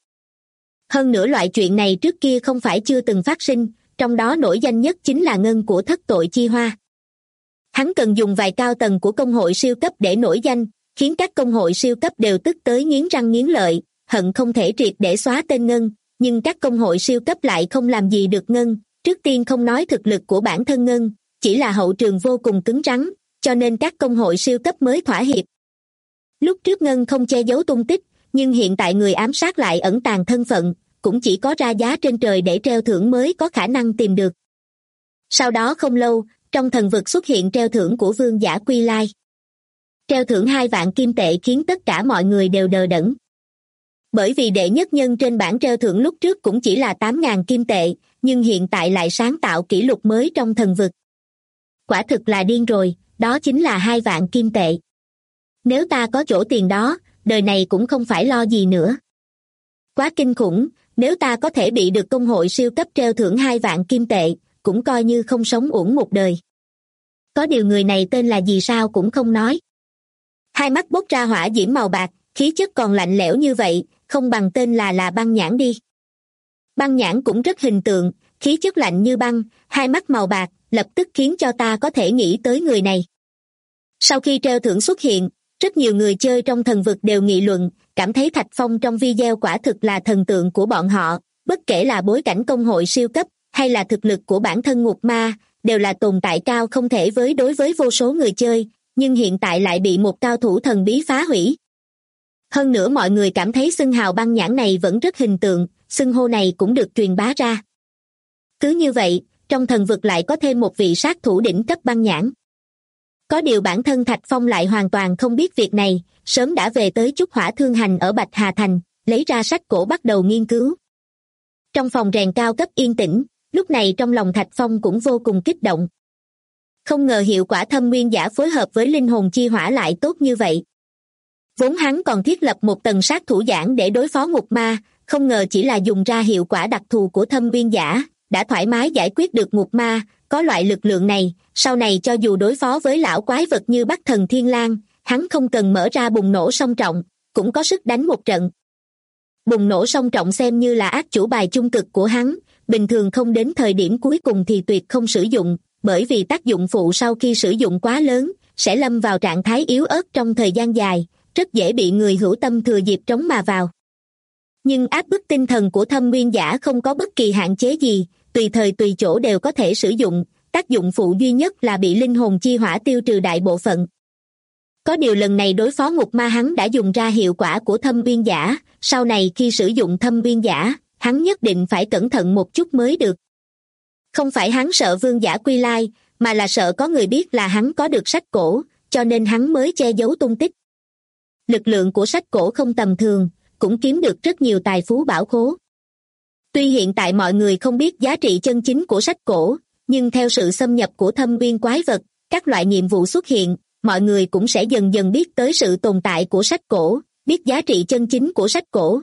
Speaker 2: Hơn nữa loại chuyện này trước kia không phải chưa từng phát sinh, trong đó nổi danh nhất chính là ngân của thất tội chi hoa. Hắn cần dùng vài cao tầng của công hội siêu cấp để nổi danh, khiến các công hội siêu cấp đều tức tới nghiến răng nghiến lợi, hận không thể triệt để xóa tên Ngân, nhưng các công hội siêu cấp lại không làm gì được Ngân. Trước tiên không nói thực lực của bản thân Ngân, chỉ là hậu trường vô cùng cứng rắn, cho nên các công hội siêu cấp mới thỏa hiệp. Lúc trước Ngân không che giấu tung tích, nhưng hiện tại người ám sát lại ẩn tàng thân phận, cũng chỉ có ra giá trên trời để treo thưởng mới có khả năng tìm được. Sau đó không lâu, trong thần vực xuất hiện treo thưởng của vương giả Quy Lai. Treo thưởng 2 vạn kim tệ khiến tất cả mọi người đều đờ đẫn. Bởi vì đệ nhất nhân trên bảng treo thưởng lúc trước cũng chỉ là 8.000 kim tệ, nhưng hiện tại lại sáng tạo kỷ lục mới trong thần vực. Quả thực là điên rồi, đó chính là 2 vạn kim tệ. Nếu ta có chỗ tiền đó, đời này cũng không phải lo gì nữa. Quá kinh khủng, nếu ta có thể bị được công hội siêu cấp treo thưởng 2 vạn kim tệ, cũng coi như không sống uổng một đời. Có điều người này tên là gì sao cũng không nói. Hai mắt bốc ra hỏa diễm màu bạc, khí chất còn lạnh lẽo như vậy, không bằng tên là Băng Nhãn đi. Băng Nhãn cũng rất hình tượng, khí chất lạnh như băng, hai mắt màu bạc, lập tức khiến cho ta có thể nghĩ tới người này. Sau khi treo thưởng xuất hiện, rất nhiều người chơi trong thần vực đều nghị luận, cảm thấy Thạch Phong trong video quả thực là thần tượng của bọn họ, bất kể là bối cảnh công hội siêu cấp, hay là thực lực của bản thân ngục ma, đều là tồn tại cao không thể với đối với vô số người chơi, nhưng hiện tại lại bị một cao thủ thần bí phá hủy. Hơn nữa mọi người cảm thấy xưng hào Băng Nhãn này vẫn rất hình tượng, xưng hô này cũng được truyền bá ra. Cứ như vậy, trong thần vực lại có thêm một vị sát thủ đỉnh cấp Băng Nhãn. Có điều bản thân Thạch Phong lại hoàn toàn không biết việc này, sớm đã về tới Trúc Hỏa Thương Hành ở Bạch Hà Thành, lấy ra sách cổ bắt đầu nghiên cứu. Trong phòng rèn cao cấp yên tĩnh, lúc này trong lòng Thạch Phong cũng vô cùng kích động. Không ngờ hiệu quả thâm nguyên giả phối hợp với linh hồn chi hỏa lại tốt như vậy. Vốn hắn còn thiết lập một tầng sát thủ giảng để đối phó ngục ma, không ngờ chỉ là dùng ra hiệu quả đặc thù của thâm nguyên giả, đã thoải mái giải quyết được ngục ma. Có loại lực lượng này, sau này cho dù đối phó với lão quái vật như Bắc Thần Thiên Lang, hắn không cần mở ra bùng nổ song trọng, cũng có sức đánh một trận. Bùng nổ song trọng xem như là ác chủ bài trung cực của hắn, bình thường không đến thời điểm cuối cùng thì tuyệt không sử dụng, bởi vì tác dụng phụ sau khi sử dụng quá lớn, sẽ lâm vào trạng thái yếu ớt trong thời gian dài, rất dễ bị người hữu tâm thừa dịp trống mà vào. Nhưng áp bức tinh thần của thâm nguyên giả không có bất kỳ hạn chế gì, tùy thời tùy chỗ đều có thể sử dụng, tác dụng phụ duy nhất là bị linh hồn chi hỏa tiêu trừ đại bộ phận. Có điều lần này đối phó ngục ma hắn đã dùng ra hiệu quả của thâm nguyên giả, sau này khi sử dụng thâm nguyên giả, hắn nhất định phải cẩn thận một chút mới được. Không phải hắn sợ vương giả Quy Lai, mà là sợ có người biết là hắn có được sách cổ, cho nên hắn mới che giấu tung tích. Lực lượng của sách cổ không tầm thường, cũng kiếm được rất nhiều tài phú bảo khố. Tuy hiện tại mọi người không biết giá trị chân chính của sách cổ, nhưng theo sự xâm nhập của thâm nguyên quái vật, các loại nhiệm vụ xuất hiện, mọi người cũng sẽ dần dần biết tới sự tồn tại của sách cổ, biết giá trị chân chính của sách cổ.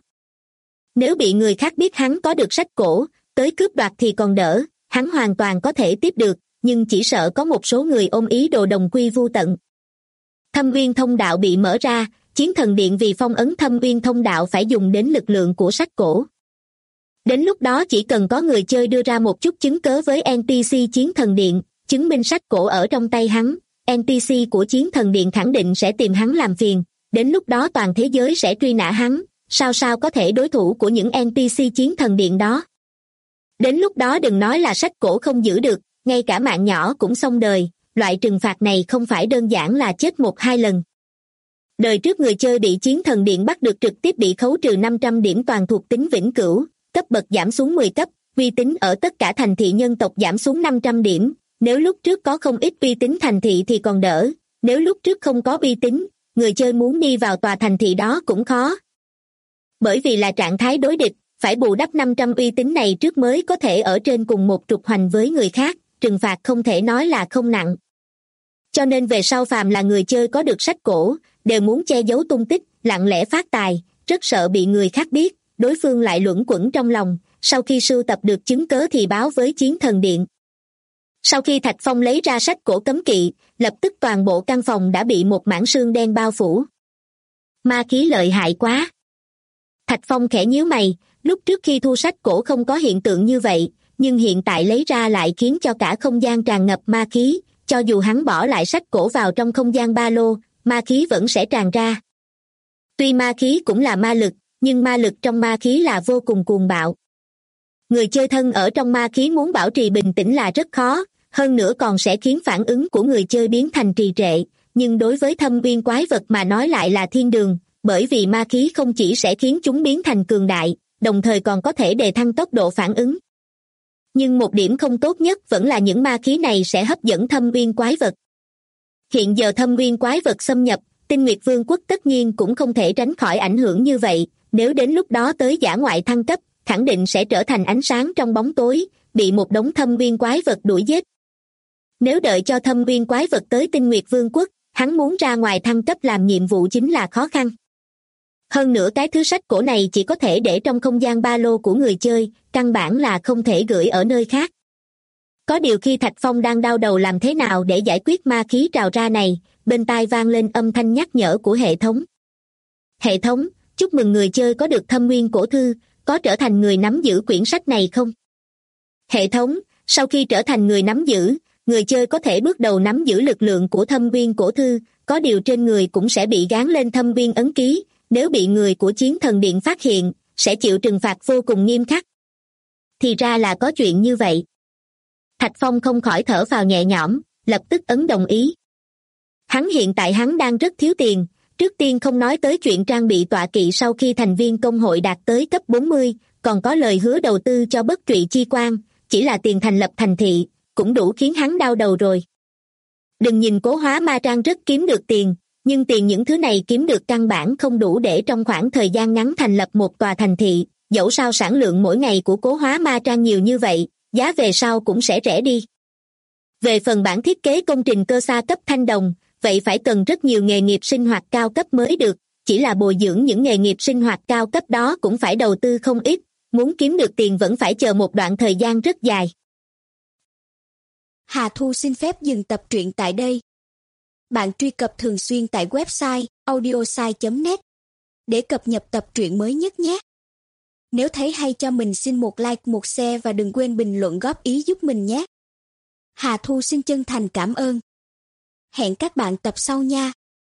Speaker 2: Nếu bị người khác biết hắn có được sách cổ, tới cướp đoạt thì còn đỡ, hắn hoàn toàn có thể tiếp được, nhưng chỉ sợ có một số người ôm ý đồ đồng quy vu tận. Thâm nguyên thông đạo bị mở ra, Chiến Thần Điện vì phong ấn thâm nguyên thông đạo phải dùng đến lực lượng của sách cổ. Đến lúc đó chỉ cần có người chơi đưa ra một chút chứng cớ với NPC Chiến Thần Điện, chứng minh sách cổ ở trong tay hắn, NPC của Chiến Thần Điện khẳng định sẽ tìm hắn làm phiền, đến lúc đó toàn thế giới sẽ truy nã hắn, sao có thể đối thủ của những NPC Chiến Thần Điện đó. Đến lúc đó đừng nói là sách cổ không giữ được, ngay cả mạng nhỏ cũng xong đời, loại trừng phạt này không phải đơn giản là chết 1-2 lần. Đời trước người chơi bị Chiến Thần Điện bắt được trực tiếp bị khấu trừ 500 điểm toàn thuộc tính vĩnh cửu, cấp bậc giảm xuống 10 cấp, uy tín ở tất cả thành thị nhân tộc giảm xuống 500 điểm. Nếu lúc trước có không ít uy tín thành thị thì còn đỡ, nếu lúc trước không có uy tín, người chơi muốn đi vào tòa thành thị đó cũng khó. Bởi vì là trạng thái đối địch, phải bù đắp 500 uy tín này trước mới có thể ở trên cùng một trục hoành với người khác, trừng phạt không thể nói là không nặng. Cho nên về sau phàm là người chơi có được sách cổ, đều muốn che giấu tung tích, lặng lẽ phát tài, rất sợ bị người khác biết, đối phương lại luẩn quẩn trong lòng, sau khi sưu tập được chứng cớ thì báo với Chiến Thần Điện. Sau khi Thạch Phong lấy ra sách cổ cấm kỵ, lập tức toàn bộ căn phòng đã bị một mảng sương đen bao phủ. Ma khí lợi hại quá. Thạch Phong khẽ nhíu mày, lúc trước khi thu sách cổ không có hiện tượng như vậy, nhưng hiện tại lấy ra lại khiến cho cả không gian tràn ngập ma khí, cho dù hắn bỏ lại sách cổ vào trong không gian ba lô, ma khí vẫn sẽ tràn ra. Tuy ma khí cũng là ma lực, nhưng ma lực trong ma khí là vô cùng cuồng bạo. Người chơi thân ở trong ma khí muốn bảo trì bình tĩnh là rất khó, hơn nữa còn sẽ khiến phản ứng của người chơi biến thành trì trệ, nhưng đối với thâm uyên quái vật mà nói lại là thiên đường, bởi vì ma khí không chỉ sẽ khiến chúng biến thành cường đại, đồng thời còn có thể đề thăng tốc độ phản ứng. Nhưng một điểm không tốt nhất vẫn là những ma khí này sẽ hấp dẫn thâm uyên quái vật. Hiện giờ thâm uyên quái vật xâm nhập, Tinh Nguyệt Vương quốc tất nhiên cũng không thể tránh khỏi ảnh hưởng như vậy, nếu đến lúc đó tới dã ngoại thăng cấp, khẳng định sẽ trở thành ánh sáng trong bóng tối, bị một đống thâm uyên quái vật đuổi giết. Nếu đợi cho thâm uyên quái vật tới Tinh Nguyệt Vương quốc, hắn muốn ra ngoài thăng cấp làm nhiệm vụ chính là khó khăn. Hơn nữa cái thứ sách cổ này chỉ có thể để trong không gian ba lô của người chơi, căn bản là không thể gửi ở nơi khác. Có điều khi Thạch Phong đang đau đầu làm thế nào để giải quyết ma khí trào ra này, bên tai vang lên âm thanh nhắc nhở của hệ thống. Hệ thống, chúc mừng người chơi có được thâm nguyên cổ thư, có trở thành người nắm giữ quyển sách này không? Hệ thống, sau khi trở thành người nắm giữ, người chơi có thể bước đầu nắm giữ lực lượng của thâm nguyên cổ thư, có điều trên người cũng sẽ bị gán lên thâm nguyên ấn ký, nếu bị người của Chiến Thần Điện phát hiện, sẽ chịu trừng phạt vô cùng nghiêm khắc. Thì ra là có chuyện như vậy. Thạch Phong không khỏi thở phào nhẹ nhõm, lập tức ấn đồng ý. Hiện tại hắn đang rất thiếu tiền, trước tiên không nói tới chuyện trang bị tọa kỵ sau khi thành viên công hội đạt tới cấp 40, còn có lời hứa đầu tư cho bất trụy chi quan, chỉ là tiền thành lập thành thị, cũng đủ khiến hắn đau đầu rồi. Đừng nhìn Cố Hóa Ma Trang rất kiếm được tiền, nhưng tiền những thứ này kiếm được căn bản không đủ để trong khoảng thời gian ngắn thành lập một tòa thành thị, dẫu sao sản lượng mỗi ngày của Cố Hóa Ma Trang nhiều như vậy, giá về sau cũng sẽ rẻ đi. Về phần bản thiết kế công trình cơ xa cấp thanh đồng, vậy phải cần rất nhiều nghề nghiệp sinh hoạt cao cấp mới được, chỉ là bồi dưỡng những nghề nghiệp sinh hoạt cao cấp đó cũng phải đầu tư không ít, muốn kiếm được tiền vẫn phải chờ một đoạn thời gian rất dài.
Speaker 3: Hà Thu xin phép dừng tập truyện tại đây. Bạn truy cập thường xuyên tại website audiosai.net để cập nhật tập truyện mới nhất nhé. Nếu thấy hay cho mình xin một like, một share và đừng quên bình luận góp ý giúp mình nhé. Hà Thu xin chân thành cảm ơn. Hẹn các bạn tập sau nha.